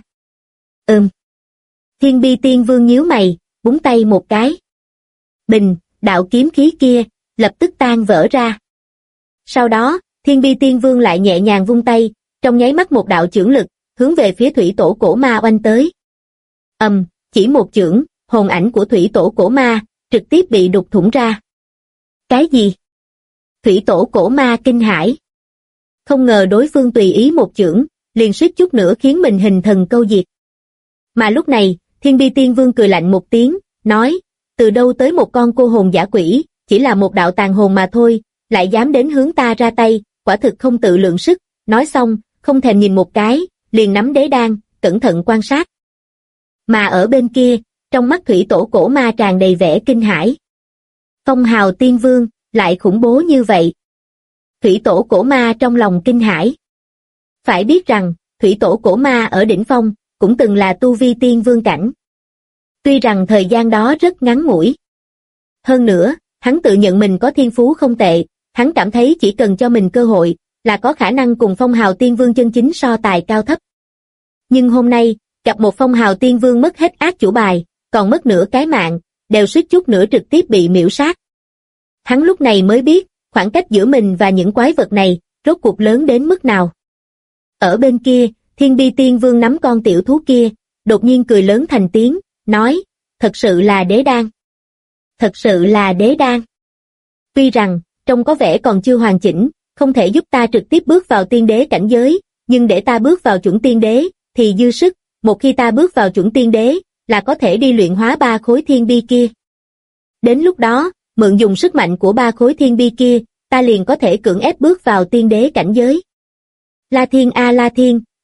Thiên Bi Tiên Vương nhíu mày, búng tay một cái. Bình, đạo kiếm khí kia, lập tức tan vỡ ra. Sau đó, Thiên Bi Tiên Vương lại nhẹ nhàng vung tay, trong nháy mắt một đạo chưởng lực, hướng về phía thủy tổ cổ ma oanh tới. Chỉ một chưởng, hồn ảnh của thủy tổ cổ ma, trực tiếp bị đục thủng ra. Cái gì? Thủy tổ cổ ma kinh hãi. Không ngờ đối phương tùy ý một chưởng, liền suýt chút nữa khiến mình hình thần câu diệt. Mà lúc này, Thiên Bi Tiên Vương cười lạnh một tiếng, nói, từ đâu tới một con cô hồn giả quỷ, chỉ là một đạo tàn hồn mà thôi, lại dám đến hướng ta ra tay, quả thực không tự lượng sức. Nói xong, không thèm nhìn một cái, liền nắm đế đan, cẩn thận quan sát. Mà ở bên kia, trong mắt thủy tổ cổ ma tràn đầy vẻ kinh hãi. Phong Hào Tiên Vương, lại khủng bố như vậy. Thủy tổ cổ ma trong lòng kinh hãi. Phải biết rằng, thủy tổ cổ ma ở đỉnh phong, cũng từng là tu vi tiên vương cảnh. Tuy rằng thời gian đó rất ngắn ngủi. Hơn nữa, hắn tự nhận mình có thiên phú không tệ, hắn cảm thấy chỉ cần cho mình cơ hội, là có khả năng cùng Phong Hào Tiên Vương chân chính so tài cao thấp. Nhưng hôm nay, gặp một Phong Hào Tiên Vương mất hết át chủ bài, còn mất nửa cái mạng, đều suýt chút nữa trực tiếp bị miễu sát. Hắn lúc này mới biết, khoảng cách giữa mình và những quái vật này, rốt cuộc lớn đến mức nào. Ở bên kia, Thiên Bi Tiên Vương nắm con tiểu thú kia, đột nhiên cười lớn thành tiếng, nói, thật sự là đế đan. Thật sự là đế đan. Tuy rằng, trông có vẻ còn chưa hoàn chỉnh, không thể giúp ta trực tiếp bước vào tiên đế cảnh giới, nhưng để ta bước vào chuẩn tiên đế, thì dư sức, một khi ta bước vào chuẩn tiên đế, là có thể đi luyện hóa 3 khối thiên bi kia. Đến lúc đó, mượn dùng sức mạnh của 3 khối thiên bi kia, ta liền có thể cưỡng ép bước vào tiên đế cảnh giới. La Thiên a La Thiên,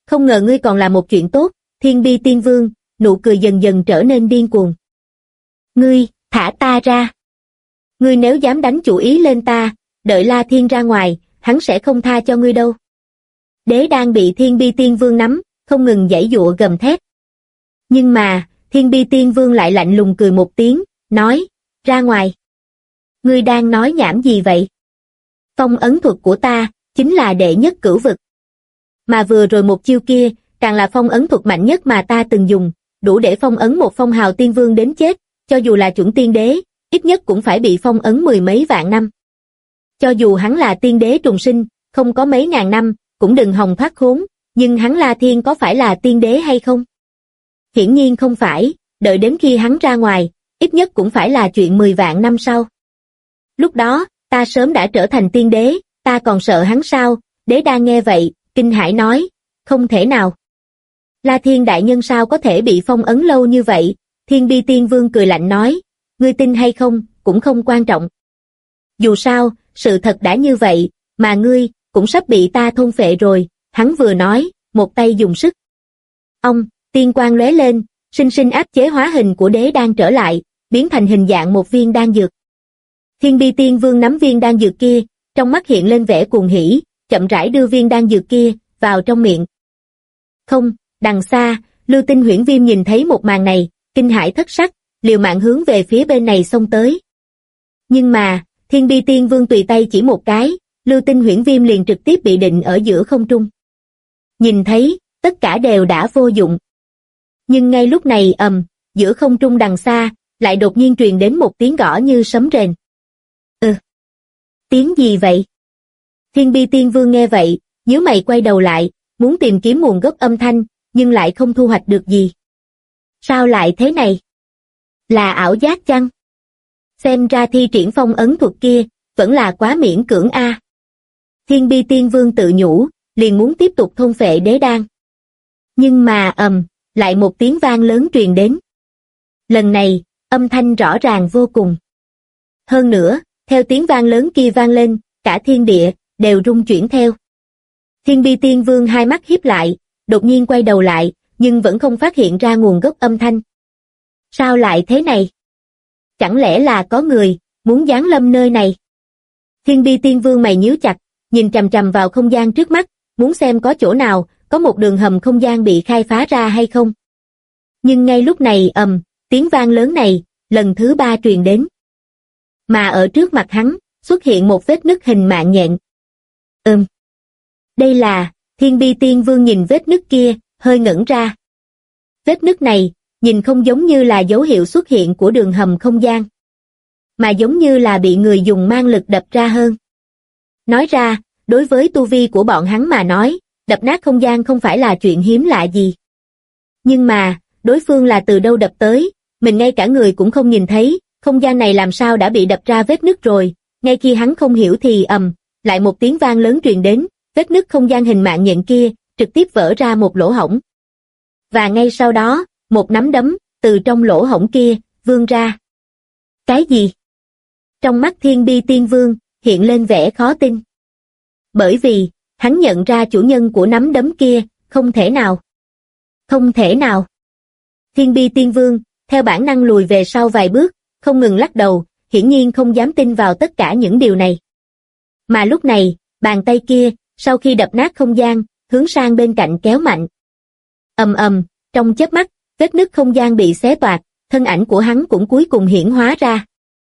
không ngờ ngươi còn là một chuyện tốt, Thiên Bi Tiên Vương, nụ cười dần dần trở nên điên cuồng. Ngươi, thả ta ra. Ngươi nếu dám đánh chủ ý lên ta, đợi La Thiên ra ngoài, hắn sẽ không tha cho ngươi đâu. Đế đang bị Thiên Bi Tiên Vương nắm, không ngừng giãy giụa gầm thét. Nhưng mà, Thiên Bi Tiên Vương lại lạnh lùng cười một tiếng, nói, ra ngoài. Ngươi đang nói nhảm gì vậy? Phong ấn thuật của ta, chính là đệ nhất cửu vực. Mà vừa rồi một chiêu kia, càng là phong ấn thuật mạnh nhất mà ta từng dùng, đủ để phong ấn một phong hào tiên vương đến chết, cho dù là chuẩn tiên đế, ít nhất cũng phải bị phong ấn mười mấy vạn năm. Cho dù hắn là tiên đế trùng sinh, không có mấy ngàn năm, cũng đừng hòng thoát khốn, nhưng hắn La Thiên có phải là tiên đế hay không? Hiển nhiên không phải, đợi đến khi hắn ra ngoài, ít nhất cũng phải là chuyện 10 vạn năm sau. Lúc đó, ta sớm đã trở thành tiên đế, ta còn sợ hắn sao? Đế Đan nghe vậy, kinh hãi nói, không thể nào. La Thiên đại nhân sao có thể bị phong ấn lâu như vậy? Thiên Bi Tiên Vương cười lạnh nói, ngươi tin hay không, cũng không quan trọng. Dù sao, sự thật đã như vậy, mà ngươi, cũng sắp bị ta thôn phệ rồi, hắn vừa nói, một tay dùng sức. Ông, tiên quang lóe lên, sinh sinh áp chế hóa hình của Đế Đan trở lại, biến thành hình dạng một viên đan dược. Thiên Bi Tiên Vương nắm viên đan dược kia, trong mắt hiện lên vẻ cuồng hỉ, chậm rãi đưa viên đan dược kia vào trong miệng. Không, đằng xa, Lưu Tinh Huyễn Viêm nhìn thấy một màn này, kinh hãi thất sắc, liều mạng hướng về phía bên này xông tới. Nhưng mà, Thiên Bi Tiên Vương tùy tay chỉ một cái, Lưu Tinh Huyễn Viêm liền trực tiếp bị định ở giữa không trung. Nhìn thấy, tất cả đều đã vô dụng. Nhưng ngay lúc này giữa không trung đằng xa, lại đột nhiên truyền đến một tiếng gõ như sấm rền. Tiếng gì vậy? Thiên Bi Tiên Vương nghe vậy, nhíu mày quay đầu lại, muốn tìm kiếm nguồn gốc âm thanh, nhưng lại không thu hoạch được gì. Sao lại thế này? Là ảo giác chăng? Xem ra thi triển phong ấn thuật kia, vẫn là quá miễn cưỡng a. Thiên Bi Tiên Vương tự nhủ, liền muốn tiếp tục thôn phệ Đế Đan. Nhưng mà lại một tiếng vang lớn truyền đến. Lần này, âm thanh rõ ràng vô cùng. Hơn nữa, theo tiếng vang lớn kia vang lên, cả thiên địa đều rung chuyển theo. Thiên Bi Tiên Vương hai mắt híp lại, đột nhiên quay đầu lại, nhưng vẫn không phát hiện ra nguồn gốc âm thanh. Sao lại thế này? Chẳng lẽ là có người muốn giáng lâm nơi này? Thiên Bi Tiên Vương mày nhíu chặt, nhìn chằm chằm vào không gian trước mắt, muốn xem có chỗ nào có một đường hầm không gian bị khai phá ra hay không. Nhưng ngay lúc này tiếng vang lớn này lần thứ 3 truyền đến. Mà ở trước mặt hắn xuất hiện một vết nứt hình mạng nhện. Đây là, Thiên Bi Tiên Vương nhìn vết nứt kia, hơi ngẩn ra. Vết nứt này, nhìn không giống như là dấu hiệu xuất hiện của đường hầm không gian, mà giống như là bị người dùng mang lực đập ra hơn. Nói ra, đối với tu vi của bọn hắn mà nói, đập nát không gian không phải là chuyện hiếm lạ gì. Nhưng mà, đối phương là từ đâu đập tới, mình ngay cả người cũng không nhìn thấy, không gian này làm sao đã bị đập ra vết nứt rồi. Ngay khi hắn không hiểu thì lại một tiếng vang lớn truyền đến, vết nứt không gian hình mạng nhện kia trực tiếp vỡ ra một lỗ hổng. Và ngay sau đó, một nắm đấm từ trong lỗ hổng kia vươn ra. Cái gì? Trong mắt Thiên Bi Tiên Vương hiện lên vẻ khó tin. Bởi vì, hắn nhận ra chủ nhân của nắm đấm kia, không thể nào. Không thể nào. Thiên Bi Tiên Vương, theo bản năng lùi về sau vài bước, không ngừng lắc đầu, hiển nhiên không dám tin vào tất cả những điều này. Mà lúc này, bàn tay kia, sau khi đập nát không gian, hướng sang bên cạnh kéo mạnh. Trong chớp mắt, vết nứt không gian bị xé toạc, thân ảnh của hắn cũng cuối cùng hiển hóa ra.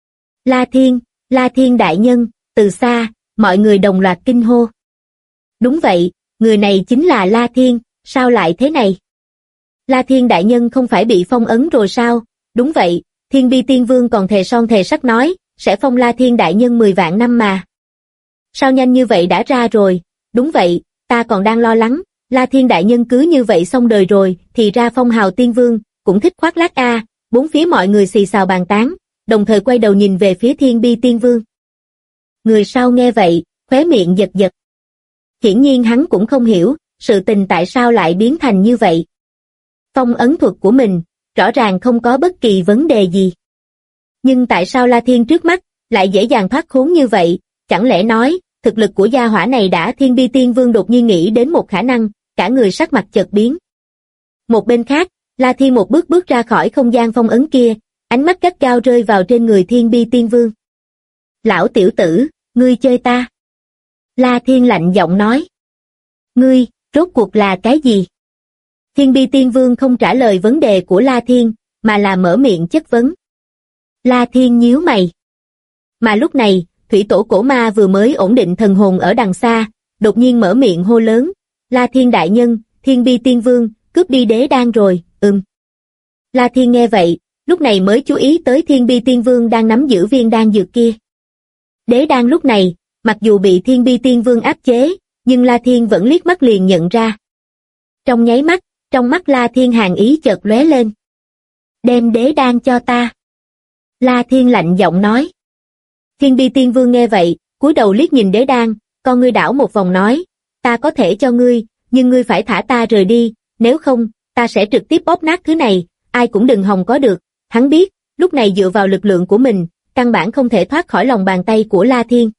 La Thiên đại nhân, từ xa, mọi người đồng loạt kinh hô. Đúng vậy, người này chính là La Thiên, sao lại thế này? La Thiên đại nhân không phải bị phong ấn rồi sao? Đúng vậy, Thiên Bi Tiên Vương còn thề son thề sắt nói, sẽ phong La Thiên đại nhân 10 vạn năm mà. Sao nhanh như vậy đã ra rồi? Đúng vậy, ta còn đang lo lắng, La Thiên đại nhân cứ như vậy xong đời rồi, thì ra phong hào tiên vương, cũng thích khoác lác a. Bốn phía mọi người xì xào bàn tán, đồng thời quay đầu nhìn về phía Thiên Bi Tiên Vương. Người sau nghe vậy, khóe miệng giật giật. Hiển nhiên hắn cũng không hiểu, sự tình tại sao lại biến thành như vậy. Phong ấn thuật của mình, rõ ràng không có bất kỳ vấn đề gì. Nhưng tại sao La Thiên trước mắt, lại dễ dàng thoát khốn như vậy, chẳng lẽ nói, thực lực của gia hỏa này đã? Thiên Bi Tiên Vương đột nhiên nghĩ đến một khả năng, cả người sắc mặt chợt biến. Một bên khác, La Thiên một bước bước ra khỏi không gian phong ấn kia, ánh mắt gắt gao rơi vào trên người Thiên Bi Tiên Vương. Lão tiểu tử, ngươi chơi ta. La Thiên lạnh giọng nói. Ngươi, rốt cuộc là cái gì? Thiên Bi Tiên Vương không trả lời vấn đề của La Thiên, mà là mở miệng chất vấn. La Thiên nhíu mày. Mà lúc này, thủy tổ cổ ma vừa mới ổn định thần hồn ở đằng xa, đột nhiên mở miệng hô lớn. La Thiên đại nhân, Thiên Bi Tiên Vương, cướp đi đế đan rồi, La Thiên nghe vậy, lúc này mới chú ý tới Thiên Bi Tiên Vương đang nắm giữ viên đan dược kia. Đế đan lúc này, mặc dù bị Thiên Bi Tiên Vương áp chế, nhưng La Thiên vẫn liếc mắt liền nhận ra. Trong nháy mắt, trong mắt La Thiên hàn ý chợt lóe lên. Đem đế đan cho ta. La Thiên lạnh giọng nói. Thiên Bi Tiên Vương nghe vậy, cúi đầu liếc nhìn đế đan, con ngươi đảo một vòng nói, ta có thể cho ngươi, nhưng ngươi phải thả ta rời đi, nếu không, ta sẽ trực tiếp bóp nát thứ này, ai cũng đừng hòng có được. Hắn biết, lúc này dựa vào lực lượng của mình, căn bản không thể thoát khỏi lòng bàn tay của La Thiên.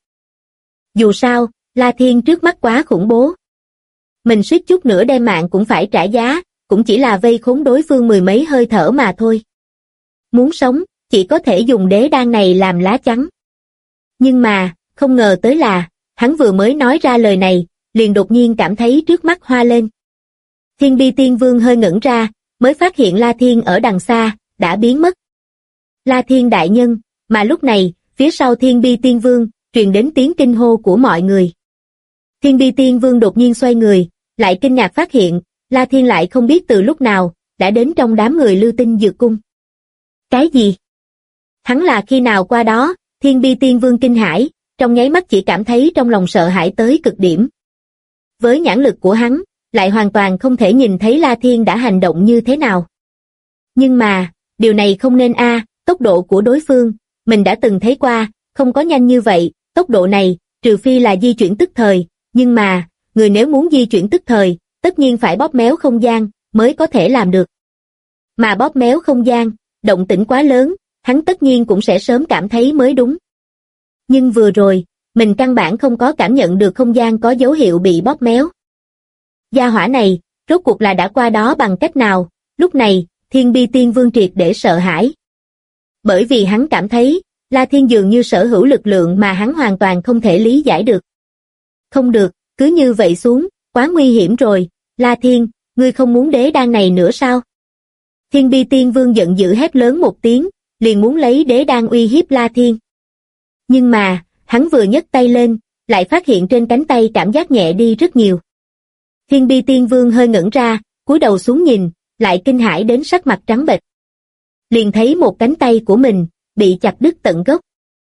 Dù sao, La Thiên trước mắt quá khủng bố. Mình suýt chút nữa đem mạng cũng phải trả giá, cũng chỉ là vây khốn đối phương mười mấy hơi thở mà thôi. Muốn sống, chỉ có thể dùng đế đan này làm lá chắn. Nhưng mà, không ngờ tới là, hắn vừa mới nói ra lời này, liền đột nhiên cảm thấy trước mắt hoa lên. Thiên Bi Tiên Vương hơi ngẩn ra, mới phát hiện La Thiên ở đằng xa, đã biến mất. La Thiên đại nhân, mà lúc này, phía sau Thiên Bi Tiên Vương, truyền đến tiếng kinh hô của mọi người. Thiên Bi Tiên Vương đột nhiên xoay người, lại kinh ngạc phát hiện, La Thiên lại không biết từ lúc nào, đã đến trong đám người Lưu Tinh Dược Cung. Cái gì? Hắn là khi nào qua đó? Thiên Bi Tiên Vương kinh hãi, trong nháy mắt chỉ cảm thấy trong lòng sợ hãi tới cực điểm. Với nhãn lực của hắn, lại hoàn toàn không thể nhìn thấy La Thiên đã hành động như thế nào. Nhưng mà, điều này không nên tốc độ của đối phương, mình đã từng thấy qua, không có nhanh như vậy, tốc độ này, trừ phi là di chuyển tức thời, nhưng mà, người nếu muốn di chuyển tức thời, tất nhiên phải bóp méo không gian, mới có thể làm được. Mà bóp méo không gian, động tĩnh quá lớn, hắn tất nhiên cũng sẽ sớm cảm thấy mới đúng. Nhưng vừa rồi, mình căn bản không có cảm nhận được không gian có dấu hiệu bị bóp méo. Gia hỏa này, rốt cuộc là đã qua đó bằng cách nào? Lúc này, Thiên Bi Tiên Vương triệt để sợ hãi. Bởi vì hắn cảm thấy, La Thiên dường như sở hữu lực lượng mà hắn hoàn toàn không thể lý giải được. Không được, cứ như vậy xuống, quá nguy hiểm rồi. La Thiên, ngươi không muốn đế đan này nữa sao? Thiên Bi Tiên Vương giận dữ hét lớn một tiếng, liền muốn lấy đế đan uy hiếp La Thiên. Nhưng mà, hắn vừa nhấc tay lên, lại phát hiện trên cánh tay cảm giác nhẹ đi rất nhiều. Thiên Bi Tiên Vương hơi ngẩn ra, cúi đầu xuống nhìn, lại kinh hãi đến sắc mặt trắng bệch. Liền thấy một cánh tay của mình, bị chặt đứt tận gốc.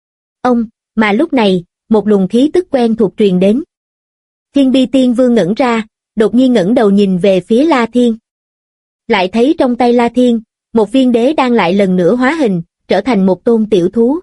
Mà lúc này, một luồng khí tức quen thuộc truyền đến. Thiên Bi Tiên Vương ngẩn ra, đột nhiên ngẩng đầu nhìn về phía La Thiên. Lại thấy trong tay La Thiên, một viên đế đan lại lần nữa hóa hình, trở thành một tôn tiểu thú.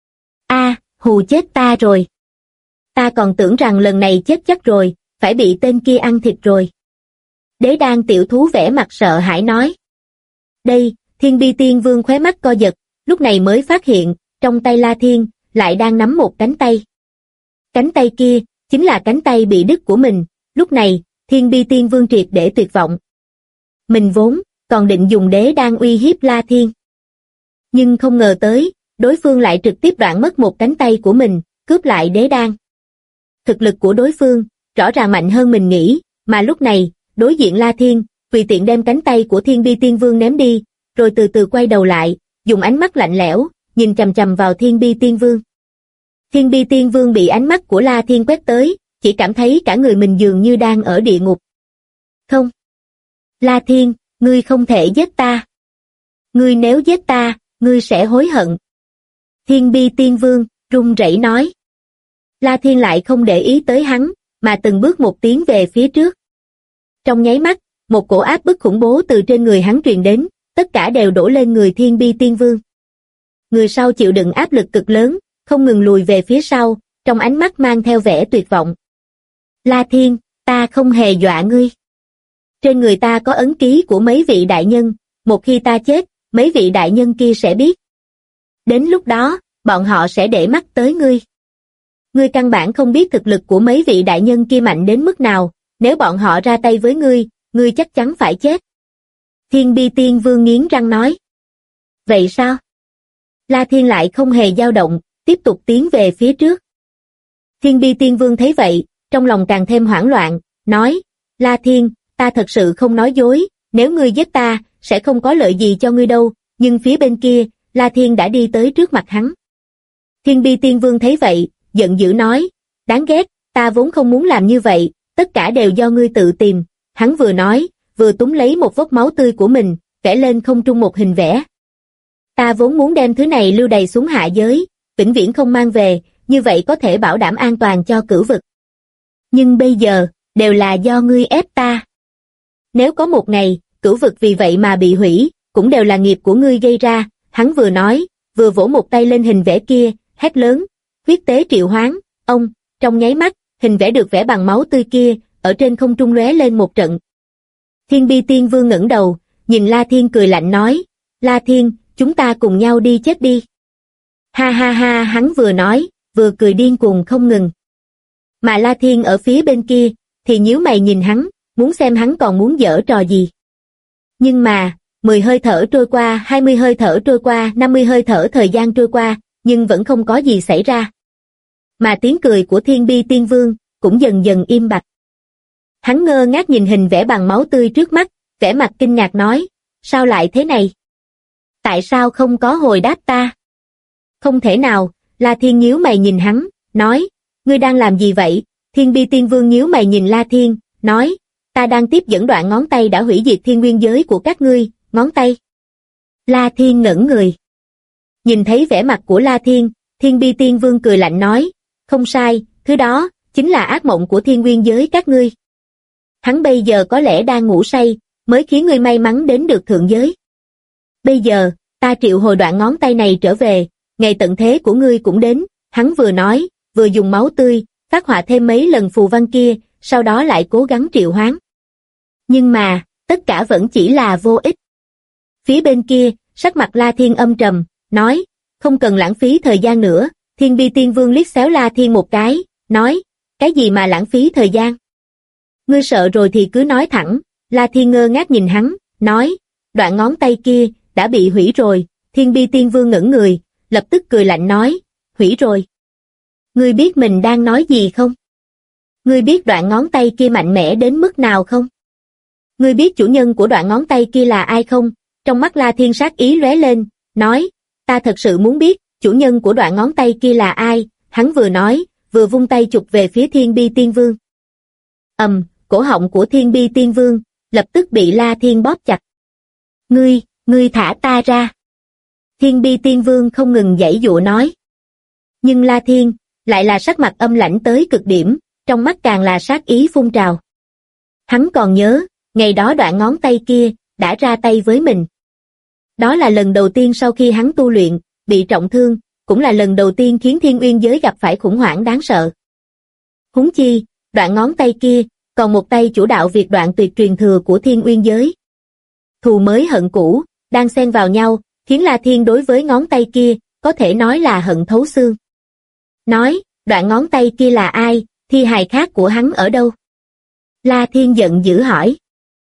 Hù chết ta rồi. Ta còn tưởng rằng lần này chết chắc rồi, phải bị tên kia ăn thịt rồi. Đế đan tiểu thú vẻ mặt sợ hãi nói. Đây, Thiên Bi Tiên Vương khóe mắt co giật, lúc này mới phát hiện, trong tay La Thiên, lại đang nắm một cánh tay. Cánh tay kia, chính là cánh tay bị đứt của mình, lúc này, Thiên Bi Tiên Vương triệt để tuyệt vọng. Mình vốn, còn định dùng đế đan uy hiếp La Thiên. Nhưng không ngờ tới, đối phương lại trực tiếp đoạn mất một cánh tay của mình, cướp lại đế đan. Thực lực của đối phương, rõ ràng mạnh hơn mình nghĩ, mà lúc này, đối diện La Thiên, tùy tiện đem cánh tay của Thiên Bi Tiên Vương ném đi, rồi từ từ quay đầu lại, dùng ánh mắt lạnh lẽo, nhìn chằm chằm vào Thiên Bi Tiên Vương. Thiên Bi Tiên Vương bị ánh mắt của La Thiên quét tới, chỉ cảm thấy cả người mình dường như đang ở địa ngục. Không. La Thiên, ngươi không thể giết ta. Ngươi nếu giết ta, ngươi sẽ hối hận. Thiên Bi Tiên Vương, run rẩy nói. La Thiên lại không để ý tới hắn, mà từng bước một tiến về phía trước. Trong nháy mắt, một cổ áp bức khủng bố từ trên người hắn truyền đến, tất cả đều đổ lên người Thiên Bi Tiên Vương. Người sau chịu đựng áp lực cực lớn, không ngừng lùi về phía sau, trong ánh mắt mang theo vẻ tuyệt vọng. La Thiên, ta không hề dọa ngươi. Trên người ta có ấn ký của mấy vị đại nhân, một khi ta chết, mấy vị đại nhân kia sẽ biết. Đến lúc đó, bọn họ sẽ để mắt tới ngươi. Ngươi căn bản không biết thực lực của mấy vị đại nhân kia mạnh đến mức nào, nếu bọn họ ra tay với ngươi chắc chắn phải chết. Thiên Bi Tiên Vương nghiến răng nói. Vậy sao? La Thiên lại không hề dao động, tiếp tục tiến về phía trước. Thiên Bi Tiên Vương thấy vậy, trong lòng càng thêm hoảng loạn, nói, La Thiên, ta thật sự không nói dối, nếu ngươi giết ta, sẽ không có lợi gì cho ngươi đâu, nhưng phía bên kia, La Thiên đã đi tới trước mặt hắn. Thiên Bi Tiên Vương thấy vậy, giận dữ nói, đáng ghét, ta vốn không muốn làm như vậy, tất cả đều do ngươi tự tìm. Hắn vừa nói, vừa túm lấy một vốc máu tươi của mình, vẽ lên không trung một hình vẽ. Ta vốn muốn đem thứ này lưu đày xuống hạ giới, vĩnh viễn không mang về, như vậy có thể bảo đảm an toàn cho cửu vực. Nhưng bây giờ, đều là do ngươi ép ta. Nếu có một ngày, cửu vực vì vậy mà bị hủy, cũng đều là nghiệp của ngươi gây ra. Hắn vừa nói, vừa vỗ một tay lên hình vẽ kia, hét lớn, huyết tế triệu hoán, ông, trong nháy mắt, hình vẽ được vẽ bằng máu tươi kia, ở trên không trung lóe lên một trận. Thiên Bi Tiên Vương ngẩng đầu, nhìn La Thiên cười lạnh nói, La Thiên, chúng ta cùng nhau đi chết đi. Ha ha ha, hắn vừa nói, vừa cười điên cuồng không ngừng. Mà La Thiên ở phía bên kia, thì nhíu mày nhìn hắn, muốn xem hắn còn muốn giở trò gì. Nhưng mà, 10 hơi thở trôi qua, 20 hơi thở trôi qua, 50 hơi thở thời gian trôi qua, nhưng vẫn không có gì xảy ra. Mà tiếng cười của Thiên Bi Tiên Vương cũng dần dần im bặt. Hắn ngơ ngác nhìn hình vẽ bằng máu tươi trước mắt, vẻ mặt kinh ngạc nói, sao lại thế này? Tại sao không có hồi đáp ta? Không thể nào, La Thiên nhíu mày nhìn hắn, nói, ngươi đang làm gì vậy? Thiên Bi Tiên Vương nhíu mày nhìn La Thiên, nói, ta đang tiếp dẫn đoạn ngón tay đã hủy diệt thiên nguyên giới của các ngươi, ngón tay. La Thiên ngẩn người. Nhìn thấy vẻ mặt của La Thiên, Thiên Bi Tiên Vương cười lạnh nói, không sai, thứ đó, chính là ác mộng của thiên nguyên giới các ngươi. Hắn bây giờ có lẽ đang ngủ say, mới khiến ngươi may mắn đến được thượng giới. Bây giờ, ta triệu hồi đoạn ngón tay này trở về, ngày tận thế của ngươi cũng đến, hắn vừa nói, vừa dùng máu tươi, phát họa thêm mấy lần phù văn kia, sau đó lại cố gắng triệu hoán. Nhưng mà, tất cả vẫn chỉ là vô ích. Phía bên kia, sắc mặt La Thiên âm trầm, nói, không cần lãng phí thời gian nữa. Thiên Bi Tiên Vương liếc xéo La Thiên một cái, nói, cái gì mà lãng phí thời gian? Ngươi sợ rồi thì cứ nói thẳng. La Thiên ngơ ngác nhìn hắn, nói, đoạn ngón tay kia, đã bị hủy rồi. Thiên Bi Tiên Vương ngẩn người, lập tức cười lạnh nói, hủy rồi. Ngươi biết mình đang nói gì không? Ngươi biết đoạn ngón tay kia mạnh mẽ đến mức nào không? Ngươi biết chủ nhân của đoạn ngón tay kia là ai không? Trong mắt La Thiên sát ý lóe lên, nói, ta thật sự muốn biết, chủ nhân của đoạn ngón tay kia là ai? Hắn vừa nói, vừa vung tay chụp về phía Thiên Bi Tiên Vương. Cổ họng của Thiên Bi Tiên Vương, lập tức bị La Thiên bóp chặt. Ngươi thả ta ra. Thiên Bi Tiên Vương không ngừng giãy giụa nói. Nhưng La Thiên, lại là sắc mặt âm lãnh tới cực điểm, trong mắt càng là sát ý phun trào. Hắn còn nhớ, ngày đó đoạn ngón tay kia, đã ra tay với mình. Đó là lần đầu tiên sau khi hắn tu luyện, bị trọng thương, cũng là lần đầu tiên khiến thiên uyên giới gặp phải khủng hoảng đáng sợ. Huống chi, đoạn ngón tay kia, còn một tay chủ đạo việc đoạn tuyệt truyền thừa của thiên uyên giới. Thù mới hận cũ, đang xen vào nhau, khiến La Thiên đối với ngón tay kia, có thể nói là hận thấu xương. Nói, đoạn ngón tay kia là ai, thi hài khác của hắn ở đâu? La Thiên giận dữ hỏi.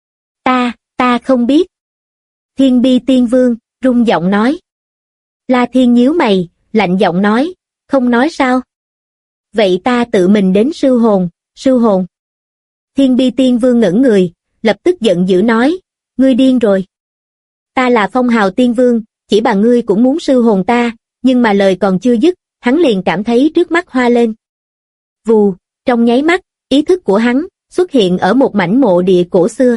Ta không biết. Thiên Bi Tiên Vương, rung giọng nói. La Thiên nhíu mày, lạnh giọng nói, không nói sao? Vậy ta tự mình đến sư hồn. Thiên Bi Tiên Vương ngẩn người, lập tức giận dữ nói, ngươi điên rồi. Ta là Phong Hào Tiên Vương, chỉ bằng ngươi cũng muốn sư hồn ta, nhưng mà lời còn chưa dứt, hắn liền cảm thấy trước mắt hoa lên. Vù, trong nháy mắt, ý thức của hắn xuất hiện ở một mảnh mộ địa cổ xưa.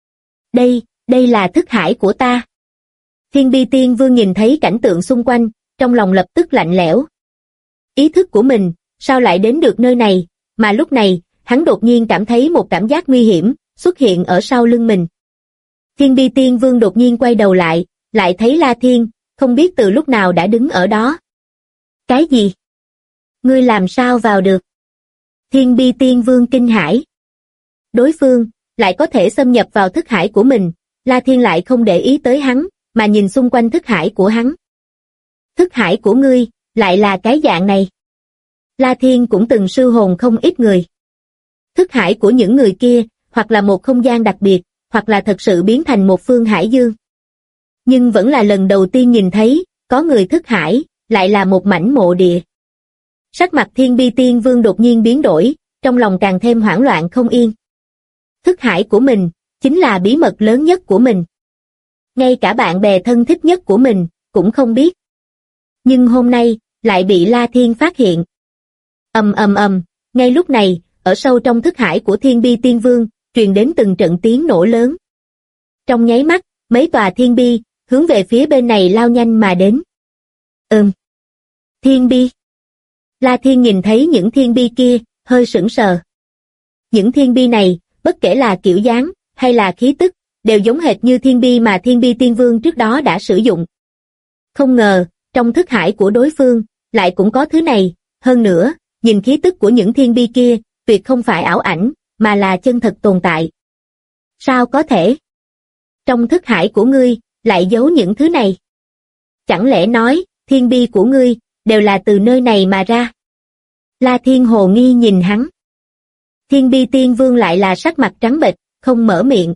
Đây là thức hải của ta. Thiên Bi Tiên Vương nhìn thấy cảnh tượng xung quanh, trong lòng lập tức lạnh lẽo. Ý thức của mình, sao lại đến được nơi này, mà lúc này, hắn đột nhiên cảm thấy một cảm giác nguy hiểm, xuất hiện ở sau lưng mình. Thiên Bi Tiên Vương đột nhiên quay đầu lại thấy La Thiên, không biết từ lúc nào đã đứng ở đó. Cái gì? Ngươi làm sao vào được? Thiên Bi Tiên Vương kinh hãi. Đối phương, lại có thể xâm nhập vào thức hải của mình, La Thiên lại không để ý tới hắn, mà nhìn xung quanh thức hải của hắn. Thức hải của ngươi, lại là cái dạng này. La Thiên cũng từng sư hồn không ít người. Thức hải của những người kia, hoặc là một không gian đặc biệt, hoặc là thật sự biến thành một phương hải dương. Nhưng vẫn là lần đầu tiên nhìn thấy, có người thức hải, lại là một mảnh mộ địa. Sắc mặt Thiên Bi Tiên Vương đột nhiên biến đổi, trong lòng càng thêm hoảng loạn không yên. Thức hải của mình, chính là bí mật lớn nhất của mình. Ngay cả bạn bè thân thích nhất của mình, cũng không biết. Nhưng hôm nay, lại bị La Thiên phát hiện. Ngay lúc này, ở sâu trong thức hải của Thiên Bi Tiên Vương, truyền đến từng trận tiếng nổ lớn. Trong nháy mắt, mấy tòa thiên bi, hướng về phía bên này lao nhanh mà đến. Thiên bi. La Thiên nhìn thấy những thiên bi kia, hơi sững sờ. Những thiên bi này, bất kể là kiểu dáng, hay là khí tức, đều giống hệt như thiên bi mà Thiên Bi Tiên Vương trước đó đã sử dụng. Không ngờ, trong thức hải của đối phương, lại cũng có thứ này, hơn nữa, nhìn khí tức của những thiên bi kia, tuyệt không phải ảo ảnh, mà là chân thật tồn tại. Sao có thể? Trong thức hải của ngươi, lại giấu những thứ này? Chẳng lẽ nói, thiên bi của ngươi, đều là từ nơi này mà ra? La Thiên hồ nghi nhìn hắn. Thiên Bi Tiên Vương lại là sắc mặt trắng bệch, không mở miệng.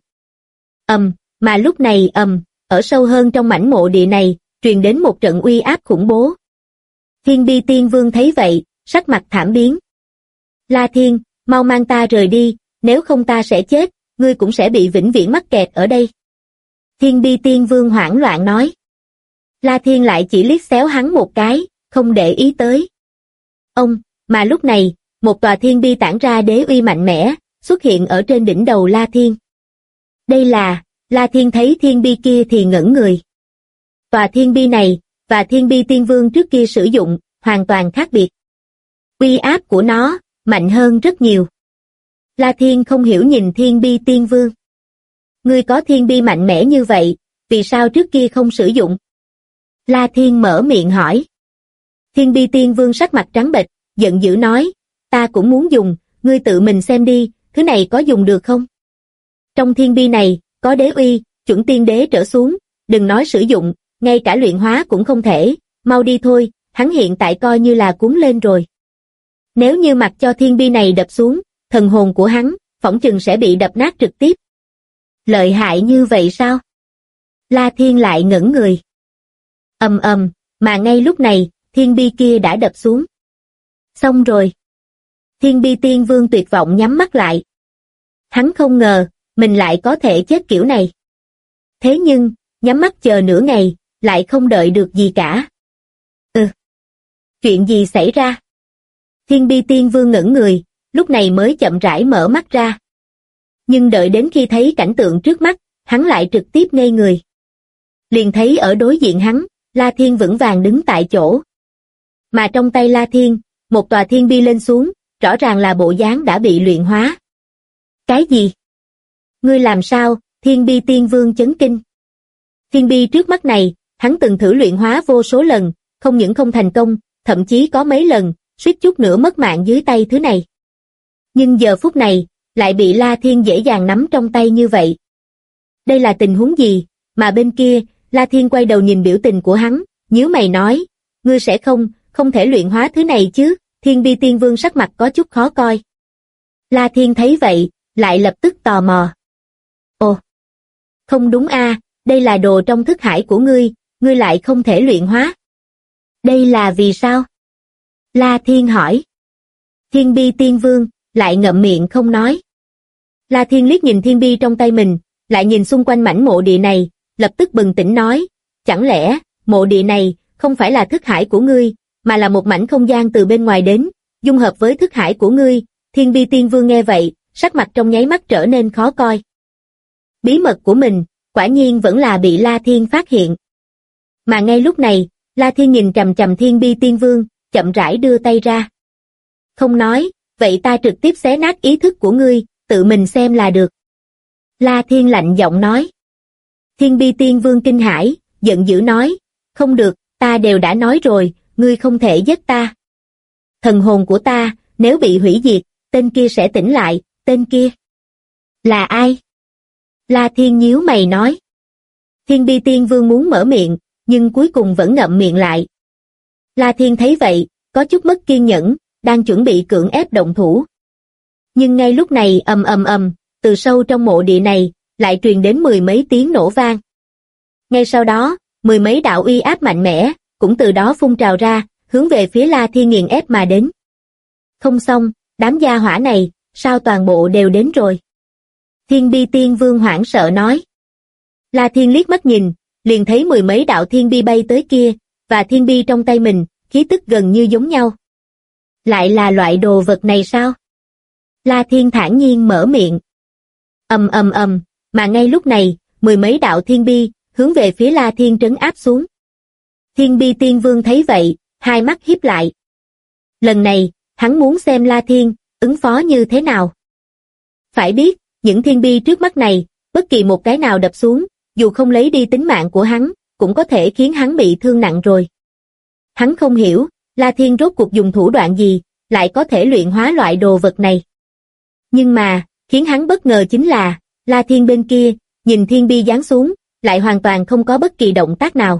Mà lúc này ở sâu hơn trong mảnh mộ địa này, truyền đến một trận uy áp khủng bố. Thiên Bi Tiên Vương thấy vậy, sắc mặt thảm biến. La Thiên, mau mang ta rời đi, nếu không ta sẽ chết, ngươi cũng sẽ bị vĩnh viễn mắc kẹt ở đây. Thiên Bi Tiên Vương hoảng loạn nói. La Thiên lại chỉ liếc xéo hắn một cái, không để ý tới. Mà lúc này, một tòa thiên bi tản ra đế uy mạnh mẽ, xuất hiện ở trên đỉnh đầu La Thiên. Đây là, La Thiên thấy thiên bi kia thì ngẩn người. Tòa thiên bi này, và Thiên Bi Tiên Vương trước kia sử dụng, hoàn toàn khác biệt. Uy áp của nó, mạnh hơn rất nhiều. La Thiên không hiểu nhìn Thiên Bi Tiên Vương. Ngươi có thiên bi mạnh mẽ như vậy, vì sao trước kia không sử dụng? La Thiên mở miệng hỏi. Thiên Bi Tiên Vương sắc mặt trắng bệch, giận dữ nói, ta cũng muốn dùng, ngươi tự mình xem đi, thứ này có dùng được không? Trong thiên bi này, có đế uy, chuẩn tiên đế trở xuống, đừng nói sử dụng, ngay cả luyện hóa cũng không thể, mau đi thôi, hắn hiện tại coi như là cuốn lên rồi. Nếu như mặc cho thiên bi này đập xuống, thần hồn của hắn, phỏng chừng sẽ bị đập nát trực tiếp. Lợi hại như vậy sao? La Thiên lại ngẩn người. Mà ngay lúc này, thiên bi kia đã đập xuống. Xong rồi. Thiên Bi Tiên Vương tuyệt vọng nhắm mắt lại. Hắn không ngờ, mình lại có thể chết kiểu này. Thế nhưng, nhắm mắt chờ nửa ngày, lại không đợi được gì cả. Chuyện gì xảy ra? Thiên Bi Tiên Vương ngẩn người, lúc này mới chậm rãi mở mắt ra. Nhưng đợi đến khi thấy cảnh tượng trước mắt, hắn lại trực tiếp ngây người. Liền thấy ở đối diện hắn, La Thiên vững vàng đứng tại chỗ. Mà trong tay La Thiên, một tòa thiên bi lên xuống, rõ ràng là bộ dáng đã bị luyện hóa. Cái gì? Ngươi làm sao? Thiên Bi Tiên Vương chấn kinh. Thiên bi trước mắt này, hắn từng thử luyện hóa vô số lần, không những không thành công, thậm chí có mấy lần, suýt chút nữa mất mạng dưới tay thứ này. Nhưng giờ phút này, lại bị La Thiên dễ dàng nắm trong tay như vậy. Đây là tình huống gì? Mà bên kia, La Thiên quay đầu nhìn biểu tình của hắn, nhíu mày nói, ngươi sẽ không thể luyện hóa thứ này chứ? Thiên Bi Tiên Vương sắc mặt có chút khó coi. La Thiên thấy vậy, lại lập tức tò mò. Ồ, không đúng a, đây là đồ trong thức hải của ngươi lại không thể luyện hóa. Đây là vì sao? La Thiên hỏi. Thiên Bi Tiên Vương lại ngậm miệng không nói. La Thiên liếc nhìn thiên bi trong tay mình, lại nhìn xung quanh mảnh mộ địa này, lập tức bừng tỉnh nói, chẳng lẽ mộ địa này không phải là thức hải của ngươi, mà là một mảnh không gian từ bên ngoài đến, dung hợp với thức hải của ngươi? Thiên Bi Tiên Vương nghe vậy, sắc mặt trong nháy mắt trở nên khó coi. Bí mật của mình, quả nhiên vẫn là bị La Thiên phát hiện. Mà ngay lúc này, La Thiên nhìn chằm chằm Thiên Bi Tiên Vương, chậm rãi đưa tay ra. Không nói, vậy ta trực tiếp xé nát ý thức của ngươi, tự mình xem là được. La Thiên lạnh giọng nói. Thiên Bi Tiên Vương kinh hãi, giận dữ nói, không được, ta đều đã nói rồi, ngươi không thể giết ta. Thần hồn của ta, nếu bị hủy diệt, tên kia sẽ tỉnh lại, tên kia. Là ai? La Thiên nhíu mày nói. Thiên Bi Tiên Vương muốn mở miệng, nhưng cuối cùng vẫn ngậm miệng lại. La Thiên thấy vậy, có chút mất kiên nhẫn, đang chuẩn bị cưỡng ép động thủ. Nhưng ngay lúc này từ sâu trong mộ địa này, lại truyền đến mười mấy tiếng nổ vang. Ngay sau đó, mười mấy đạo uy áp mạnh mẽ, cũng từ đó phun trào ra, hướng về phía La Thiên nghiền ép mà đến. Không xong, đám gia hỏa này, sao toàn bộ đều đến rồi? Thiên Bi Tiên Vương hoảng sợ nói. La Thiên liếc mắt nhìn, liền thấy mười mấy đạo thiên bi bay tới kia, và thiên bi trong tay mình, khí tức gần như giống nhau. Lại là loại đồ vật này sao? La Thiên thản nhiên mở miệng. Mà ngay lúc này, mười mấy đạo thiên bi, hướng về phía La Thiên trấn áp xuống. Thiên Bi Tiên Vương thấy vậy, hai mắt híp lại. Lần này, hắn muốn xem La Thiên, ứng phó như thế nào. Phải biết, những thiên bi trước mắt này, bất kỳ một cái nào đập xuống, dù không lấy đi tính mạng của hắn, cũng có thể khiến hắn bị thương nặng rồi. Hắn không hiểu, La Thiên rốt cuộc dùng thủ đoạn gì, lại có thể luyện hóa loại đồ vật này. Nhưng mà, khiến hắn bất ngờ chính là, La Thiên bên kia, nhìn thiên bi giáng xuống, lại hoàn toàn không có bất kỳ động tác nào.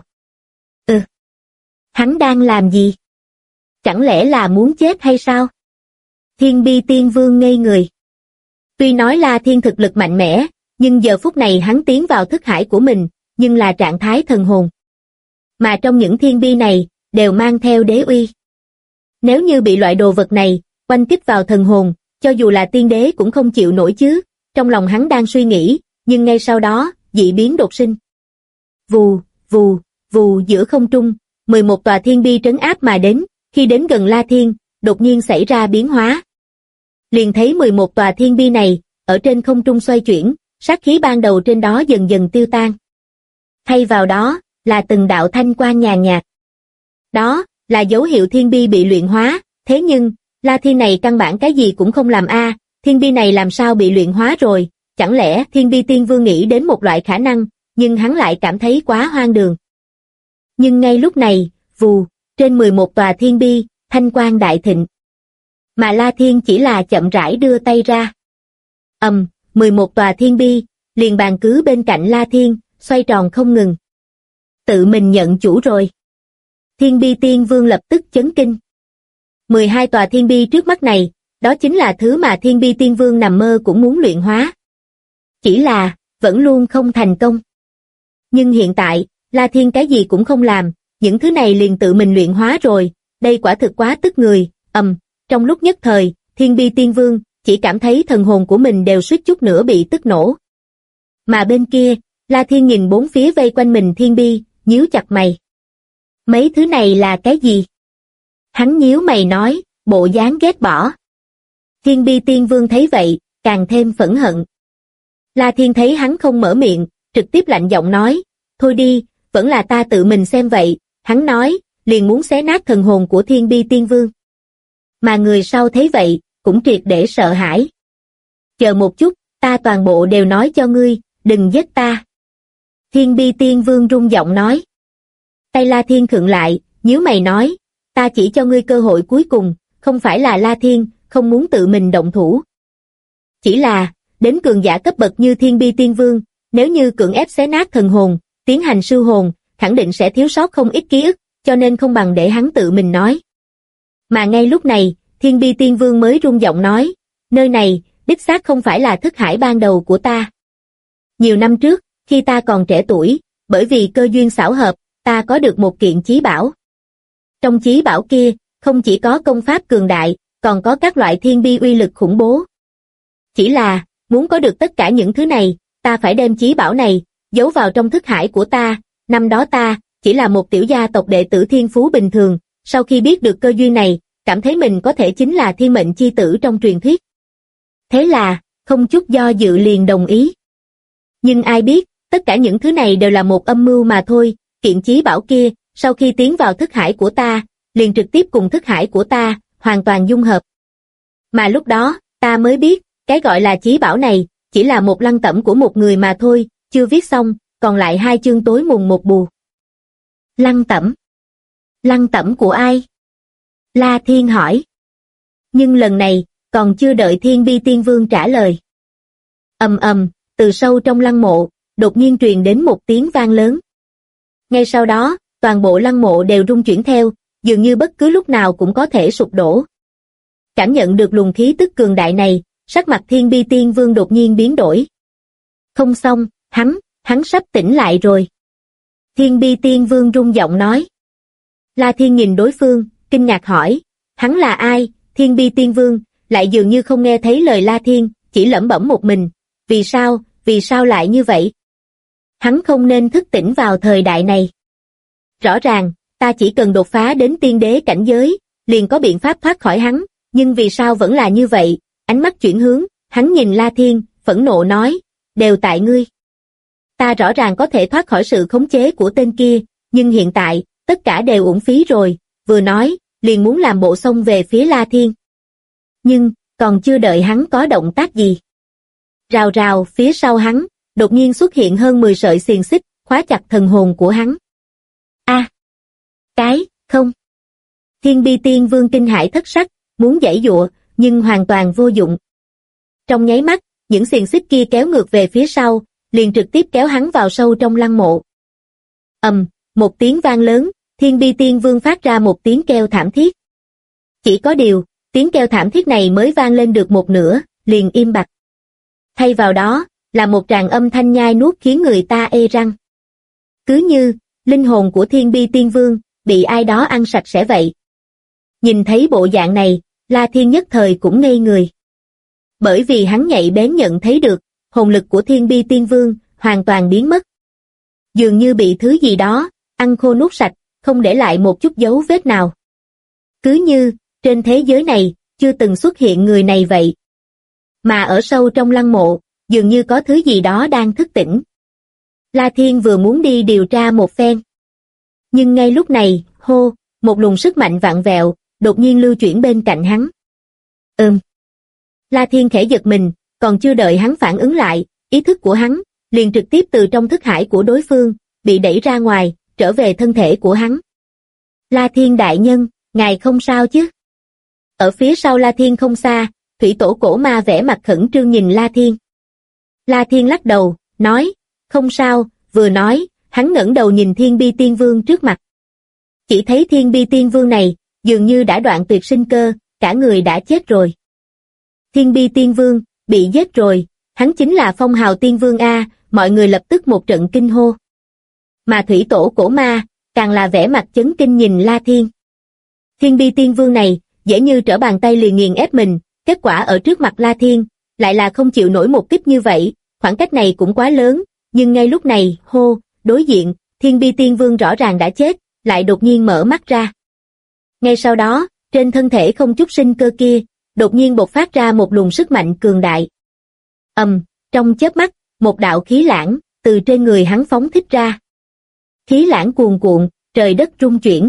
Hắn đang làm gì? Chẳng lẽ là muốn chết hay sao? Thiên Bi Tiên Vương ngây người. Tuy nói La Thiên thực lực mạnh mẽ, nhưng giờ phút này hắn tiến vào thức hải của mình, nhưng là trạng thái thần hồn. Mà trong những thiên bi này, đều mang theo đế uy. Nếu như bị loại đồ vật này, oanh kích vào thần hồn, cho dù là tiên đế cũng không chịu nổi chứ, trong lòng hắn đang suy nghĩ, nhưng ngay sau đó, dị biến đột sinh. Vù, vù, vù giữa không trung, 11 tòa thiên bi trấn áp mà đến, khi đến gần La Thiên, đột nhiên xảy ra biến hóa. Liền thấy 11 tòa thiên bi này, ở trên không trung xoay chuyển, sát khí ban đầu trên đó dần dần tiêu tan. Thay vào đó, là từng đạo thanh quang nhàn nhạt. Đó, là dấu hiệu thiên bi bị luyện hóa, thế nhưng, La Thiên này căn bản cái gì cũng không làm thiên bi này làm sao bị luyện hóa rồi, chẳng lẽ Thiên Bi Tiên Vương nghĩ đến một loại khả năng, nhưng hắn lại cảm thấy quá hoang đường. Nhưng ngay lúc này, vù, trên 11 tòa thiên bi, thanh quang đại thịnh. Mà La Thiên chỉ là chậm rãi đưa tay ra. 11 tòa thiên bi, liền bàn cứ bên cạnh La Thiên, xoay tròn không ngừng. Tự mình nhận chủ rồi. Thiên Bi Tiên Vương lập tức chấn kinh. 12 tòa thiên bi trước mắt này, đó chính là thứ mà Thiên Bi Tiên Vương nằm mơ cũng muốn luyện hóa. Chỉ là, vẫn luôn không thành công. Nhưng hiện tại, La Thiên cái gì cũng không làm, những thứ này liền tự mình luyện hóa rồi, đây quả thực quá tức người. Trong lúc nhất thời, Thiên Bi Tiên Vương chỉ cảm thấy thần hồn của mình đều suýt chút nữa bị tức nổ. Mà bên kia, La Thiên nhìn bốn phía vây quanh mình thiên bi, nhíu chặt mày. Mấy thứ này là cái gì? Hắn nhíu mày nói, bộ dáng ghét bỏ. Thiên Bi Tiên Vương thấy vậy, càng thêm phẫn hận. La Thiên thấy hắn không mở miệng, trực tiếp lạnh giọng nói, thôi đi, vẫn là ta tự mình xem vậy, hắn nói, liền muốn xé nát thần hồn của Thiên Bi Tiên Vương. Mà người sau thấy vậy, cũng triệt để sợ hãi. Chờ một chút, ta toàn bộ đều nói cho ngươi, đừng giết ta. Thiên Bi Tiên Vương rung giọng nói. Tay La Thiên khựng lại, nhíu mày nói, ta chỉ cho ngươi cơ hội cuối cùng, không phải là La Thiên, không muốn tự mình động thủ. Chỉ là, đến cường giả cấp bậc như Thiên Bi Tiên Vương, nếu như cưỡng ép xé nát thần hồn, tiến hành sưu hồn, khẳng định sẽ thiếu sót không ít ký ức, cho nên không bằng để hắn tự mình nói. Mà ngay lúc này, Thiên Bi Tiên Vương mới rung giọng nói, nơi này, đích xác không phải là thức hải ban đầu của ta. Nhiều năm trước, khi ta còn trẻ tuổi, bởi vì cơ duyên xảo hợp, ta có được một kiện chí bảo. Trong chí bảo kia, không chỉ có công pháp cường đại, còn có các loại thiên bi uy lực khủng bố. Chỉ là, muốn có được tất cả những thứ này, ta phải đem chí bảo này, giấu vào trong thức hải của ta. Năm đó ta, chỉ là một tiểu gia tộc đệ tử thiên phú bình thường, sau khi biết được cơ duyên này, cảm thấy mình có thể chính là thiên mệnh chi tử trong truyền thuyết. Thế là, không chút do dự liền đồng ý. Nhưng ai biết, tất cả những thứ này đều là một âm mưu mà thôi, kiện chí bảo kia, sau khi tiến vào thức hải của ta, liền trực tiếp cùng thức hải của ta, hoàn toàn dung hợp. Mà lúc đó, ta mới biết, cái gọi là chí bảo này, chỉ là một lăng tẩm của một người mà thôi, chưa viết xong, còn lại 2 chương tối mùng 1 bù. Lăng tẩm? Lăng tẩm của ai? La Thiên hỏi. Nhưng lần này, còn chưa đợi Thiên Bi Tiên Vương trả lời. Từ sâu trong lăng mộ, đột nhiên truyền đến một tiếng vang lớn. Ngay sau đó, toàn bộ lăng mộ đều rung chuyển theo, dường như bất cứ lúc nào cũng có thể sụp đổ. Cảm nhận được luồng khí tức cường đại này, sắc mặt Thiên Bi Tiên Vương đột nhiên biến đổi. Không xong, hắn sắp tỉnh lại rồi. Thiên Bi Tiên Vương rung giọng nói. La Thiên nhìn đối phương, kinh ngạc hỏi, hắn là ai? Thiên Bi Tiên Vương lại dường như không nghe thấy lời La Thiên, chỉ lẩm bẩm một mình, vì sao lại như vậy? Hắn không nên thức tỉnh vào thời đại này. Rõ ràng, ta chỉ cần đột phá đến tiên đế cảnh giới, liền có biện pháp thoát khỏi hắn, nhưng vì sao vẫn là như vậy? Ánh mắt chuyển hướng, hắn nhìn La Thiên, phẫn nộ nói, đều tại ngươi. Ta rõ ràng có thể thoát khỏi sự khống chế của tên kia, nhưng hiện tại, tất cả đều uổng phí rồi, vừa nói, liền muốn làm bộ xông về phía La Thiên. Nhưng, còn chưa đợi hắn có động tác gì. Rào rào phía sau hắn, đột nhiên xuất hiện hơn 10 sợi xiềng xích, khóa chặt thần hồn của hắn. Không. Thiên Bi Tiên Vương kinh hãi thất sắc, muốn giãy giụa, nhưng hoàn toàn vô dụng. Trong nháy mắt, những xiềng xích kia kéo ngược về phía sau, liền trực tiếp kéo hắn vào sâu trong lăng mộ. Một tiếng vang lớn, Thiên Bi Tiên Vương phát ra một tiếng kêu thảm thiết. Chỉ có điều, tiếng kêu thảm thiết này mới vang lên được một nửa, liền im bặt. Thay vào đó, là một tràng âm thanh nhai nuốt khiến người ta ê răng. Cứ như, linh hồn của Thiên Bi Tiên Vương, bị ai đó ăn sạch sẽ vậy. Nhìn thấy bộ dạng này, La Thiên nhất thời cũng ngây người. Bởi vì hắn nhạy bén nhận thấy được, hồn lực của Thiên Bi Tiên Vương, hoàn toàn biến mất. Dường như bị thứ gì đó, ăn khô nuốt sạch, không để lại một chút dấu vết nào. Cứ như, trên thế giới này, chưa từng xuất hiện người này vậy. Mà ở sâu trong lăng mộ, dường như có thứ gì đó đang thức tỉnh. La Thiên vừa muốn đi điều tra một phen. Nhưng ngay lúc này, một luồng sức mạnh vặn vẹo, đột nhiên lưu chuyển bên cạnh hắn. La Thiên khẽ giật mình, còn chưa đợi hắn phản ứng lại, ý thức của hắn, liền trực tiếp từ trong thức hải của đối phương, bị đẩy ra ngoài, trở về thân thể của hắn. La Thiên đại nhân, ngài không sao chứ? Ở phía sau La Thiên không xa, thủy tổ cổ ma vẻ mặt khẩn trương nhìn La Thiên. La Thiên lắc đầu, nói, không sao, vừa nói, hắn ngẩng đầu nhìn Thiên Bi Tiên Vương trước mặt. Chỉ thấy Thiên Bi Tiên Vương này, dường như đã đoạn tuyệt sinh cơ, cả người đã chết rồi. Thiên Bi Tiên Vương, bị giết rồi, hắn chính là Phong Hào Tiên Vương A, mọi người lập tức một trận kinh hô. Mà thủy tổ cổ ma, càng là vẻ mặt chấn kinh nhìn La Thiên. Thiên Bi Tiên Vương này, dễ như trở bàn tay liền nghiền ép mình, kết quả ở trước mặt La Thiên, lại là không chịu nổi một kích như vậy, khoảng cách này cũng quá lớn, nhưng ngay lúc này, đối diện, Thiên Bi Tiên Vương rõ ràng đã chết, lại đột nhiên mở mắt ra. Ngay sau đó, trên thân thể không chút sinh cơ kia, đột nhiên bộc phát ra một luồng sức mạnh cường đại. Trong chớp mắt, một đạo khí lãng, từ trên người hắn phóng thích ra. Khí lãng cuồn cuộn, trời đất rung chuyển.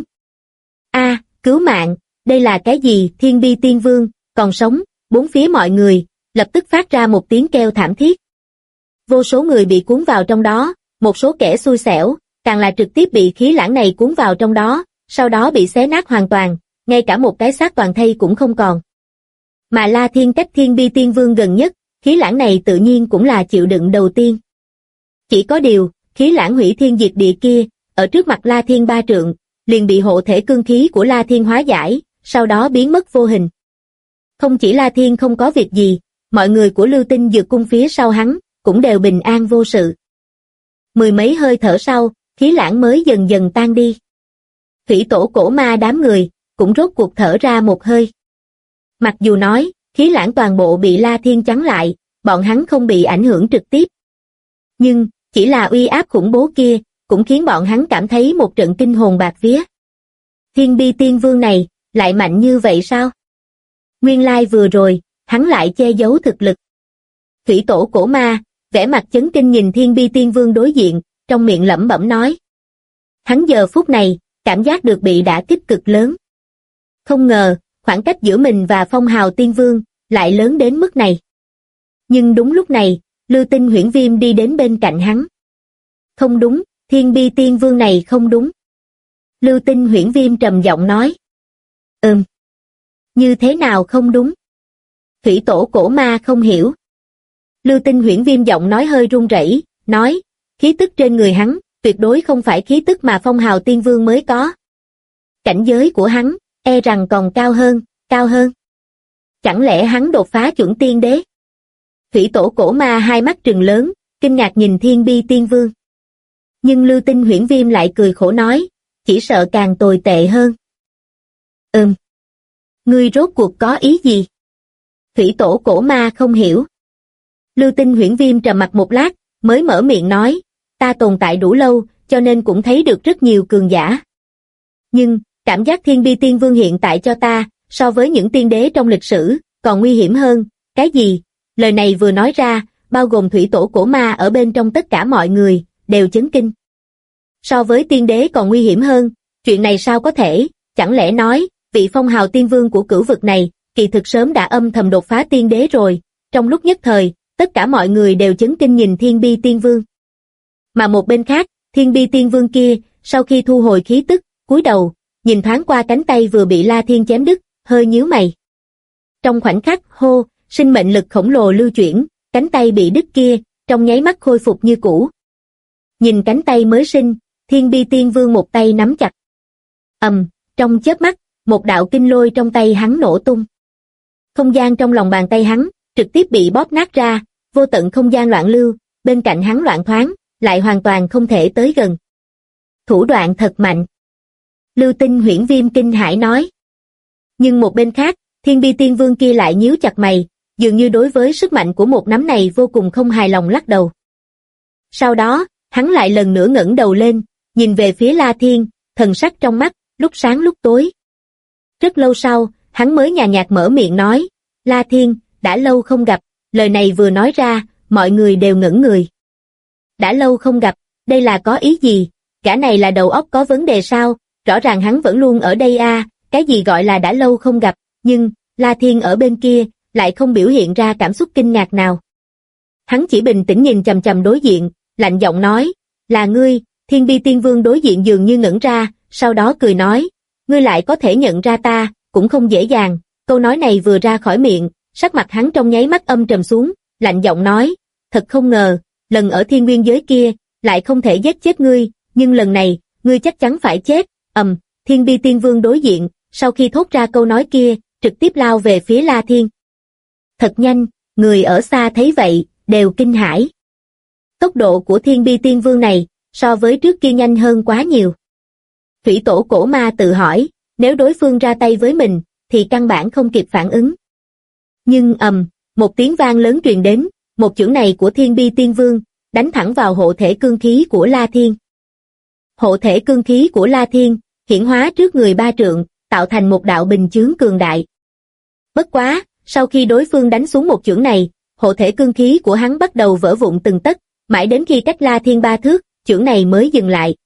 Cứu mạng, đây là cái gì? Thiên Bi Tiên Vương, còn sống, bốn phía mọi người, lập tức phát ra một tiếng kêu thảm thiết. Vô số người bị cuốn vào trong đó, một số kẻ xui xẻo, càng là trực tiếp bị khí lãng này cuốn vào trong đó, sau đó bị xé nát hoàn toàn, ngay cả một cái xác toàn thây cũng không còn. Mà La Thiên cách Thiên Bi Tiên Vương gần nhất, khí lãng này tự nhiên cũng là chịu đựng đầu tiên. Chỉ có điều, khí lãng hủy thiên diệt địa kia, ở trước mặt La Thiên 3 trượng, liền bị hộ thể cương khí của La Thiên hóa giải, sau đó biến mất vô hình. Không chỉ La Thiên không có việc gì, mọi người của Lưu Tinh Dược Cung phía sau hắn, cũng đều bình an vô sự. Mười mấy hơi thở sau, khí lãng mới dần dần tan đi. Thủy tổ cổ ma đám người, cũng rốt cuộc thở ra một hơi. Mặc dù nói, khí lãng toàn bộ bị La Thiên chắn lại, bọn hắn không bị ảnh hưởng trực tiếp. Nhưng, chỉ là uy áp khủng bố kia, cũng khiến bọn hắn cảm thấy một trận kinh hồn bạt vía. Thiên Bi Tiên Vương này, lại mạnh như vậy sao? Nguyên lai vừa rồi, hắn lại che giấu thực lực. Thủy tổ cổ ma, vẻ mặt chấn kinh nhìn Thiên Bi Tiên Vương đối diện, trong miệng lẩm bẩm nói. Hắn giờ phút này, cảm giác được bị đả kích cực lớn. Không ngờ, khoảng cách giữa mình và Phong Hào Tiên Vương, lại lớn đến mức này. Nhưng đúng lúc này, Lưu Tinh Huyễn Viêm đi đến bên cạnh hắn. Không đúng, Thiên Bi Tiên Vương này không đúng. Lưu Tinh Huyễn Viêm trầm giọng nói. Như thế nào không đúng? Thủy tổ cổ ma không hiểu. Lưu Tinh Huyễn Viêm giọng nói hơi run rẩy, nói, khí tức trên người hắn, tuyệt đối không phải khí tức mà Phong Hào Tiên Vương mới có. Cảnh giới của hắn, e rằng còn cao hơn. chẳng lẽ hắn đột phá chuẩn tiên đế? Thủy tổ cổ ma hai mắt trừng lớn, kinh ngạc nhìn Thiên Bi Tiên Vương. Nhưng Lưu Tinh Huyễn Viêm lại cười khổ nói, chỉ sợ càng tồi tệ hơn. Ngươi rốt cuộc có ý gì? Thủy tổ cổ ma không hiểu. Lưu Tinh Huyễn Viêm trầm mặc một lát, mới mở miệng nói, ta tồn tại đủ lâu, cho nên cũng thấy được rất nhiều cường giả. Nhưng, cảm giác Thiên Bi Tiên Vương hiện tại cho ta, so với những tiên đế trong lịch sử, còn nguy hiểm hơn. Cái gì? Lời này vừa nói ra, bao gồm thủy tổ cổ ma ở bên trong tất cả mọi người, đều chấn kinh. So với tiên đế còn nguy hiểm hơn, chuyện này sao có thể, chẳng lẽ nói, vị phong hào tiên vương của cửu vực này, kỳ thực sớm đã âm thầm đột phá tiên đế rồi. Trong lúc nhất thời, tất cả mọi người đều chấn kinh nhìn Thiên Bi Tiên Vương. Mà một bên khác, Thiên Bi Tiên Vương kia, sau khi thu hồi khí tức, cúi đầu, nhìn thoáng qua cánh tay vừa bị La Thiên chém đứt, hơi nhíu mày. Trong khoảnh khắc, sinh mệnh lực khổng lồ lưu chuyển, cánh tay bị đứt kia, trong nháy mắt khôi phục như cũ. Nhìn cánh tay mới sinh, Thiên Bi Tiên Vương một tay nắm chặt. Trong chớp mắt, một đạo kinh lôi trong tay hắn nổ tung. Không gian trong lòng bàn tay hắn, trực tiếp bị bóp nát ra, vô tận không gian loạn lưu, bên cạnh hắn loạn thoáng, lại hoàn toàn không thể tới gần. Thủ đoạn thật mạnh. Lưu Tinh Huyễn Viêm kinh hãi nói. Nhưng một bên khác, Thiên Bi Tiên Vương kia lại nhíu chặt mày, dường như đối với sức mạnh của một nắm này vô cùng không hài lòng lắc đầu. Sau đó, hắn lại lần nữa ngẩng đầu lên, nhìn về phía La Thiên, thần sắc trong mắt, lúc sáng lúc tối. Rất lâu sau, hắn mới nhàn nhạt mở miệng nói, La Thiên, đã lâu không gặp, lời này vừa nói ra, mọi người đều ngẩn người. Đã lâu không gặp, đây là có ý gì? Gã này là đầu óc có vấn đề sao? Rõ ràng hắn vẫn luôn ở đây a, cái gì gọi là đã lâu không gặp, nhưng, La Thiên ở bên kia, lại không biểu hiện ra cảm xúc kinh ngạc nào. Hắn chỉ bình tĩnh nhìn chằm chằm đối diện, lạnh giọng nói, là ngươi. Thiên Bi Tiên Vương đối diện dường như ngẩn ra, sau đó cười nói, ngươi lại có thể nhận ra ta, cũng không dễ dàng. Câu nói này vừa ra khỏi miệng, sắc mặt hắn trong nháy mắt âm trầm xuống, lạnh giọng nói, thật không ngờ, lần ở thiên nguyên giới kia, lại không thể giết chết ngươi, nhưng lần này, ngươi chắc chắn phải chết. Thiên Bi Tiên Vương đối diện, sau khi thốt ra câu nói kia, trực tiếp lao về phía La Thiên. Thật nhanh, người ở xa thấy vậy, đều kinh hãi. Tốc độ của Thiên Bi Tiên Vương này, so với trước kia nhanh hơn quá nhiều. Thủy tổ cổ ma tự hỏi, nếu đối phương ra tay với mình, thì căn bản không kịp phản ứng. Nhưng một tiếng vang lớn truyền đến, một chưởng này của Thiên Bi Tiên Vương, đánh thẳng vào hộ thể cương khí của La Thiên. Hộ thể cương khí của La Thiên, hiển hóa trước người 3 trượng, tạo thành một đạo bình chướng cường đại. Bất quá, sau khi đối phương đánh xuống một chưởng này, hộ thể cương khí của hắn bắt đầu vỡ vụn từng tấc, mãi đến khi cách La Thiên 3 thước, chưởng này mới dừng lại.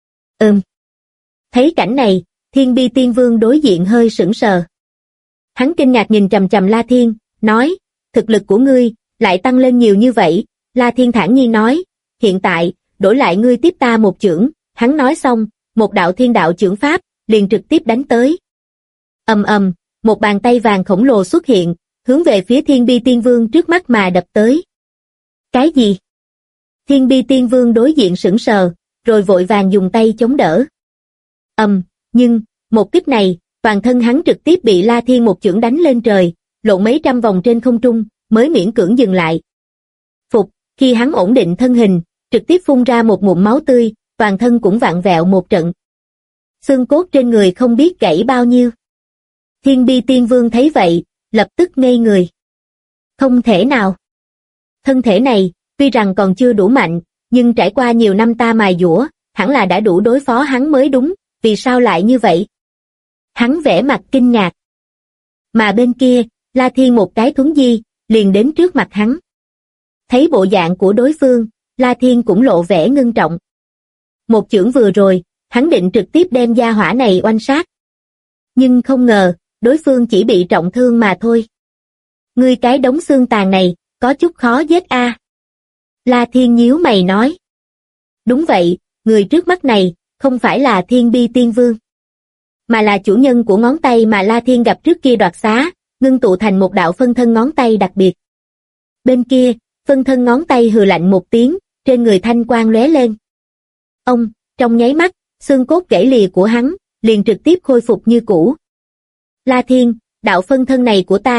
Thấy cảnh này, Thiên Bi Tiên Vương đối diện hơi sững sờ. Hắn kinh ngạc nhìn chằm chằm La Thiên, nói, thực lực của ngươi, lại tăng lên nhiều như vậy. La Thiên thản nhiên nói, hiện tại, đổi lại ngươi tiếp ta một chưởng. Hắn nói xong, một đạo thiên đạo chưởng pháp, liền trực tiếp đánh tới. Một bàn tay vàng khổng lồ xuất hiện, hướng về phía Thiên Bi Tiên Vương trước mắt mà đập tới. Cái gì? Thiên Bi Tiên Vương đối diện sững sờ, rồi vội vàng dùng tay chống đỡ. Nhưng, một kích này, toàn thân hắn trực tiếp bị La Thiên một chưởng đánh lên trời, lộn mấy trăm vòng trên không trung, mới miễn cưỡng dừng lại. Khi hắn ổn định thân hình, trực tiếp phun ra một ngụm máu tươi, toàn thân cũng vặn vẹo một trận. Xương cốt trên người không biết gãy bao nhiêu. Thiên Bi Tiên Vương thấy vậy, lập tức ngây người. Không thể nào. Thân thể này, tuy rằng còn chưa đủ mạnh, nhưng trải qua nhiều năm ta mài dũa, hẳn là đã đủ đối phó hắn mới đúng, vì sao lại như vậy? Hắn vẻ mặt kinh ngạc. Mà bên kia, La Thiên một cái thuấn di, liền đến trước mặt hắn. Thấy bộ dạng của đối phương, La Thiên cũng lộ vẻ ngưng trọng. Một chưởng vừa rồi, hắn định trực tiếp đem gia hỏa này oanh sát. Nhưng không ngờ, đối phương chỉ bị trọng thương mà thôi. Ngươi cái đống xương tàn này, có chút khó giết a. La Thiên nhíu mày nói. Đúng vậy, người trước mắt này, không phải là Thiên Bi Tiên Vương, mà là chủ nhân của ngón tay mà La Thiên gặp trước kia đoạt xá, ngưng tụ thành một đạo phân thân ngón tay đặc biệt. Bên kia, phân thân ngón tay hừ lạnh một tiếng, trên người thanh quang lóe lên. Trong nháy mắt, xương cốt gãy lìa của hắn, liền trực tiếp khôi phục như cũ. La Thiên, đạo phân thân này của ta,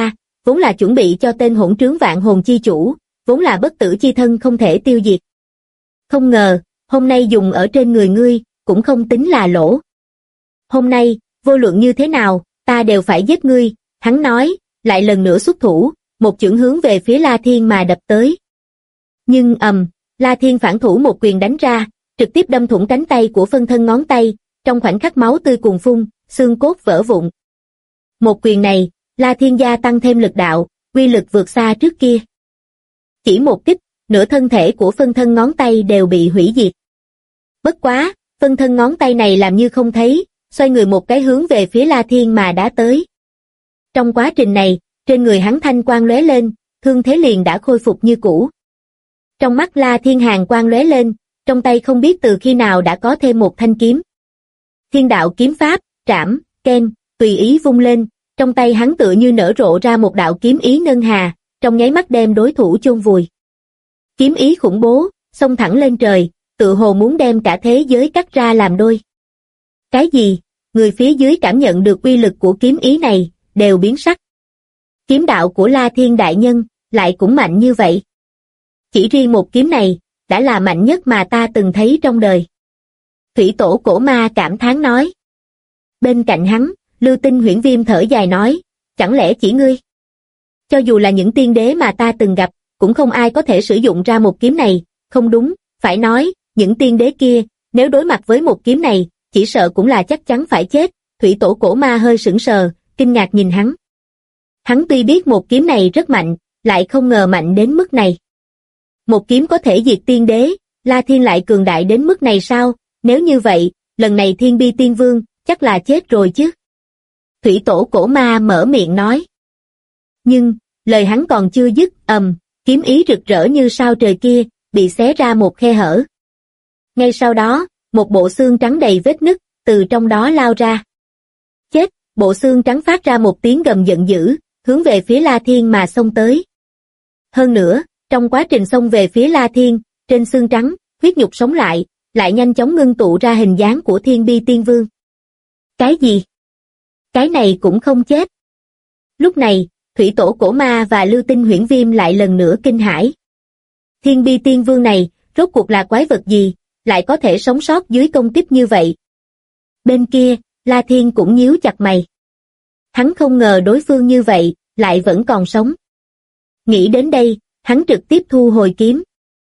vốn là chuẩn bị cho tên hỗn trướng vạn hồn chi chủ, vốn là bất tử chi thân không thể tiêu diệt. Không ngờ, hôm nay dùng ở trên người ngươi, cũng không tính là lỗ. Hôm nay, vô luận như thế nào, ta đều phải giết ngươi, hắn nói, lại lần nữa xuất thủ, một chưởng hướng về phía La Thiên mà đập tới. Nhưng La Thiên phản thủ một quyền đánh ra, trực tiếp đâm thủng cánh tay của phân thân ngón tay, trong khoảnh khắc máu tươi cuồn phun, xương cốt vỡ vụn. Một quyền này, La Thiên gia tăng thêm lực đạo, uy lực vượt xa trước kia. Chỉ một kích, nửa thân thể của phân thân ngón tay đều bị hủy diệt. Bất quá, phân thân ngón tay này làm như không thấy, xoay người một cái hướng về phía La Thiên mà đá tới. Trong quá trình này, trên người hắn thanh quang lóe lên, thương thế liền đã khôi phục như cũ. Trong mắt La Thiên hàn quang lóe lên, trong tay không biết từ khi nào đã có thêm một thanh kiếm. Thiên đạo kiếm pháp, trảm, ken, tùy ý vung lên, trong tay hắn tựa như nở rộ ra một đạo kiếm ý ngân hà, trong nháy mắt đem đối thủ chôn vùi. Kiếm ý khủng bố, xông thẳng lên trời, tựa hồ muốn đem cả thế giới cắt ra làm đôi. Cái gì? Người phía dưới cảm nhận được uy lực của kiếm ý này, đều biến sắc. Kiếm đạo của La Thiên đại nhân, lại cũng mạnh như vậy. Chỉ riêng một kiếm này, đã là mạnh nhất mà ta từng thấy trong đời. Thủy tổ cổ ma cảm thán nói. Bên cạnh hắn, Lưu Tinh Huyễn Viêm thở dài nói, chẳng lẽ chỉ ngươi? Cho dù là những tiên đế mà ta từng gặp, cũng không ai có thể sử dụng ra một kiếm này, không đúng, phải nói, những tiên đế kia, nếu đối mặt với một kiếm này, chỉ sợ cũng là chắc chắn phải chết. Thủy tổ cổ ma hơi sững sờ, kinh ngạc nhìn hắn. Hắn tuy biết một kiếm này rất mạnh, lại không ngờ mạnh đến mức này. Một kiếm có thể diệt tiên đế, La Thiên lại cường đại đến mức này sao? Nếu như vậy, lần này Thiên Bi Tiên Vương, chắc là chết rồi chứ. Thủy tổ cổ ma mở miệng nói. Nhưng, lời hắn còn chưa dứt, kiếm ý rực rỡ như sao trời kia, bị xé ra một khe hở. Ngay sau đó, một bộ xương trắng đầy vết nứt, từ trong đó lao ra. Chết, bộ xương trắng phát ra một tiếng gầm giận dữ, hướng về phía La Thiên mà xông tới. Hơn nữa, trong quá trình xông về phía La Thiên, trên xương trắng, huyết nhục sống lại nhanh chóng ngưng tụ ra hình dáng của Thiên Bi Tiên Vương. Cái gì? Cái này cũng không chết. Lúc này, Thủy tổ cổ ma và Lưu Tinh Huyễn Viêm lại lần nữa kinh hãi. Thiên Bi Tiên Vương này, rốt cuộc là quái vật gì, lại có thể sống sót dưới công kích như vậy? Bên kia, La Thiên cũng nhíu chặt mày. Hắn không ngờ đối phương như vậy, lại vẫn còn sống. Nghĩ đến đây, hắn trực tiếp thu hồi kiếm.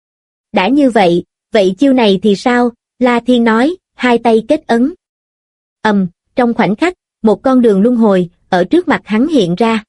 Đã như vậy, vậy chiêu này thì sao? La Thiên nói, hai tay kết ấn. Trong khoảnh khắc, một con đường luân hồi, ở trước mặt hắn hiện ra.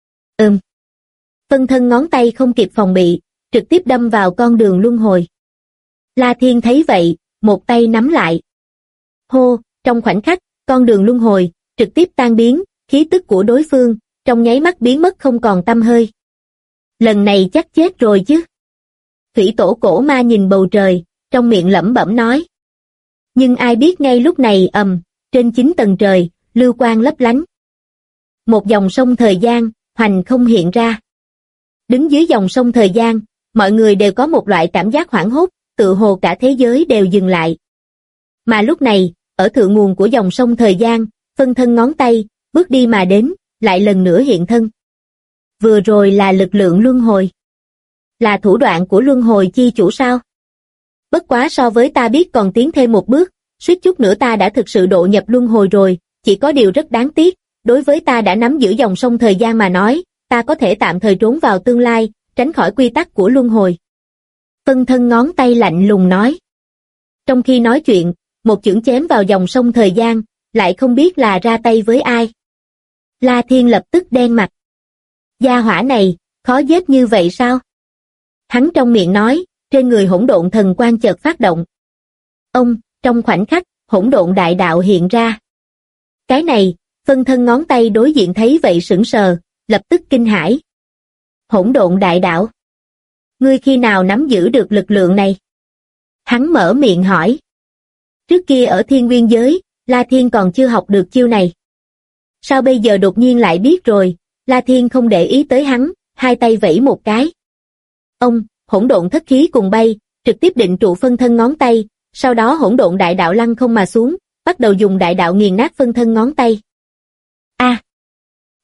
Phân thân ngón tay không kịp phòng bị, trực tiếp đâm vào con đường luân hồi. La Thiên thấy vậy, một tay nắm lại. Hô, trong khoảnh khắc, con đường luân hồi, trực tiếp tan biến, khí tức của đối phương, trong nháy mắt biến mất không còn tăm hơi. Lần này chắc chết rồi chứ. Thủy tổ cổ ma nhìn bầu trời, trong miệng lẩm bẩm nói. Nhưng ai biết ngay lúc này trên 9 tầng trời, lưu quang lấp lánh. Một dòng sông thời gian, hoành không hiện ra. Đứng dưới dòng sông thời gian, mọi người đều có một loại cảm giác hoảng hốt, tựa hồ cả thế giới đều dừng lại. Mà lúc này, ở thượng nguồn của dòng sông thời gian, phân thân ngón tay, bước đi mà đến, lại lần nữa hiện thân. Vừa rồi là lực lượng luân hồi. Là thủ đoạn của luân hồi chi chủ sao? Bất quá so với ta biết còn tiến thêm một bước, suýt chút nữa ta đã thực sự độ nhập luân hồi rồi, chỉ có điều rất đáng tiếc, đối với ta đã nắm giữ dòng sông thời gian mà nói, ta có thể tạm thời trốn vào tương lai, tránh khỏi quy tắc của luân hồi. Phân thân ngón tay lạnh lùng nói. Trong khi nói chuyện, một chưởng chém vào dòng sông thời gian, lại không biết là ra tay với ai. La Thiên lập tức đen mặt. Gia hỏa này, khó giết như vậy sao? Hắn trong miệng nói, trên người hỗn độn thần quang chợt phát động. Trong khoảnh khắc, hỗn độn đại đạo hiện ra. Cái này, phân thân ngón tay đối diện thấy vậy sững sờ, lập tức kinh hãi. Hỗn độn đại đạo. Ngươi khi nào nắm giữ được lực lượng này? Hắn mở miệng hỏi. Trước kia ở Thiên Nguyên giới, La Thiên còn chưa học được chiêu này. Sao bây giờ đột nhiên lại biết rồi? La Thiên không để ý tới hắn, hai tay vẫy một cái. Hỗn độn thất khí cùng bay, trực tiếp định trụ phân thân ngón tay, sau đó hỗn độn đại đạo lăn không mà xuống, bắt đầu dùng đại đạo nghiền nát phân thân ngón tay.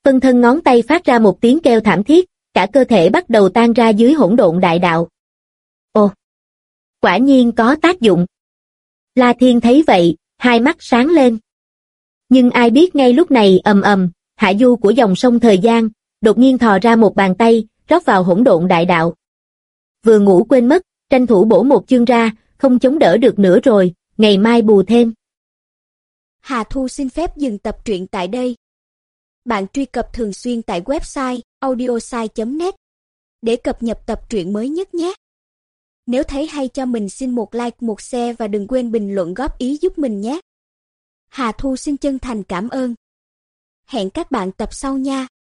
phân thân ngón tay phát ra một tiếng kêu thảm thiết, cả cơ thể bắt đầu tan ra dưới hỗn độn đại đạo. Ồ! Quả nhiên có tác dụng. La Thiên thấy vậy, hai mắt sáng lên. Nhưng ai biết ngay lúc này ầm ầm, hạ du của dòng sông thời gian, đột nhiên thò ra một bàn tay, rót vào hỗn độn đại đạo. Vừa ngủ quên mất, tranh thủ bổ một chương ra, không chống đỡ được nữa rồi, ngày mai bù thêm. Hà Thu xin phép dừng tập truyện tại đây. Bạn truy cập thường xuyên tại website audiosai.net để cập nhật tập truyện mới nhất nhé. Nếu thấy hay cho mình xin một like, một share và đừng quên bình luận góp ý giúp mình nhé. Hà Thu xin chân thành cảm ơn. Hẹn các bạn tập sau nha.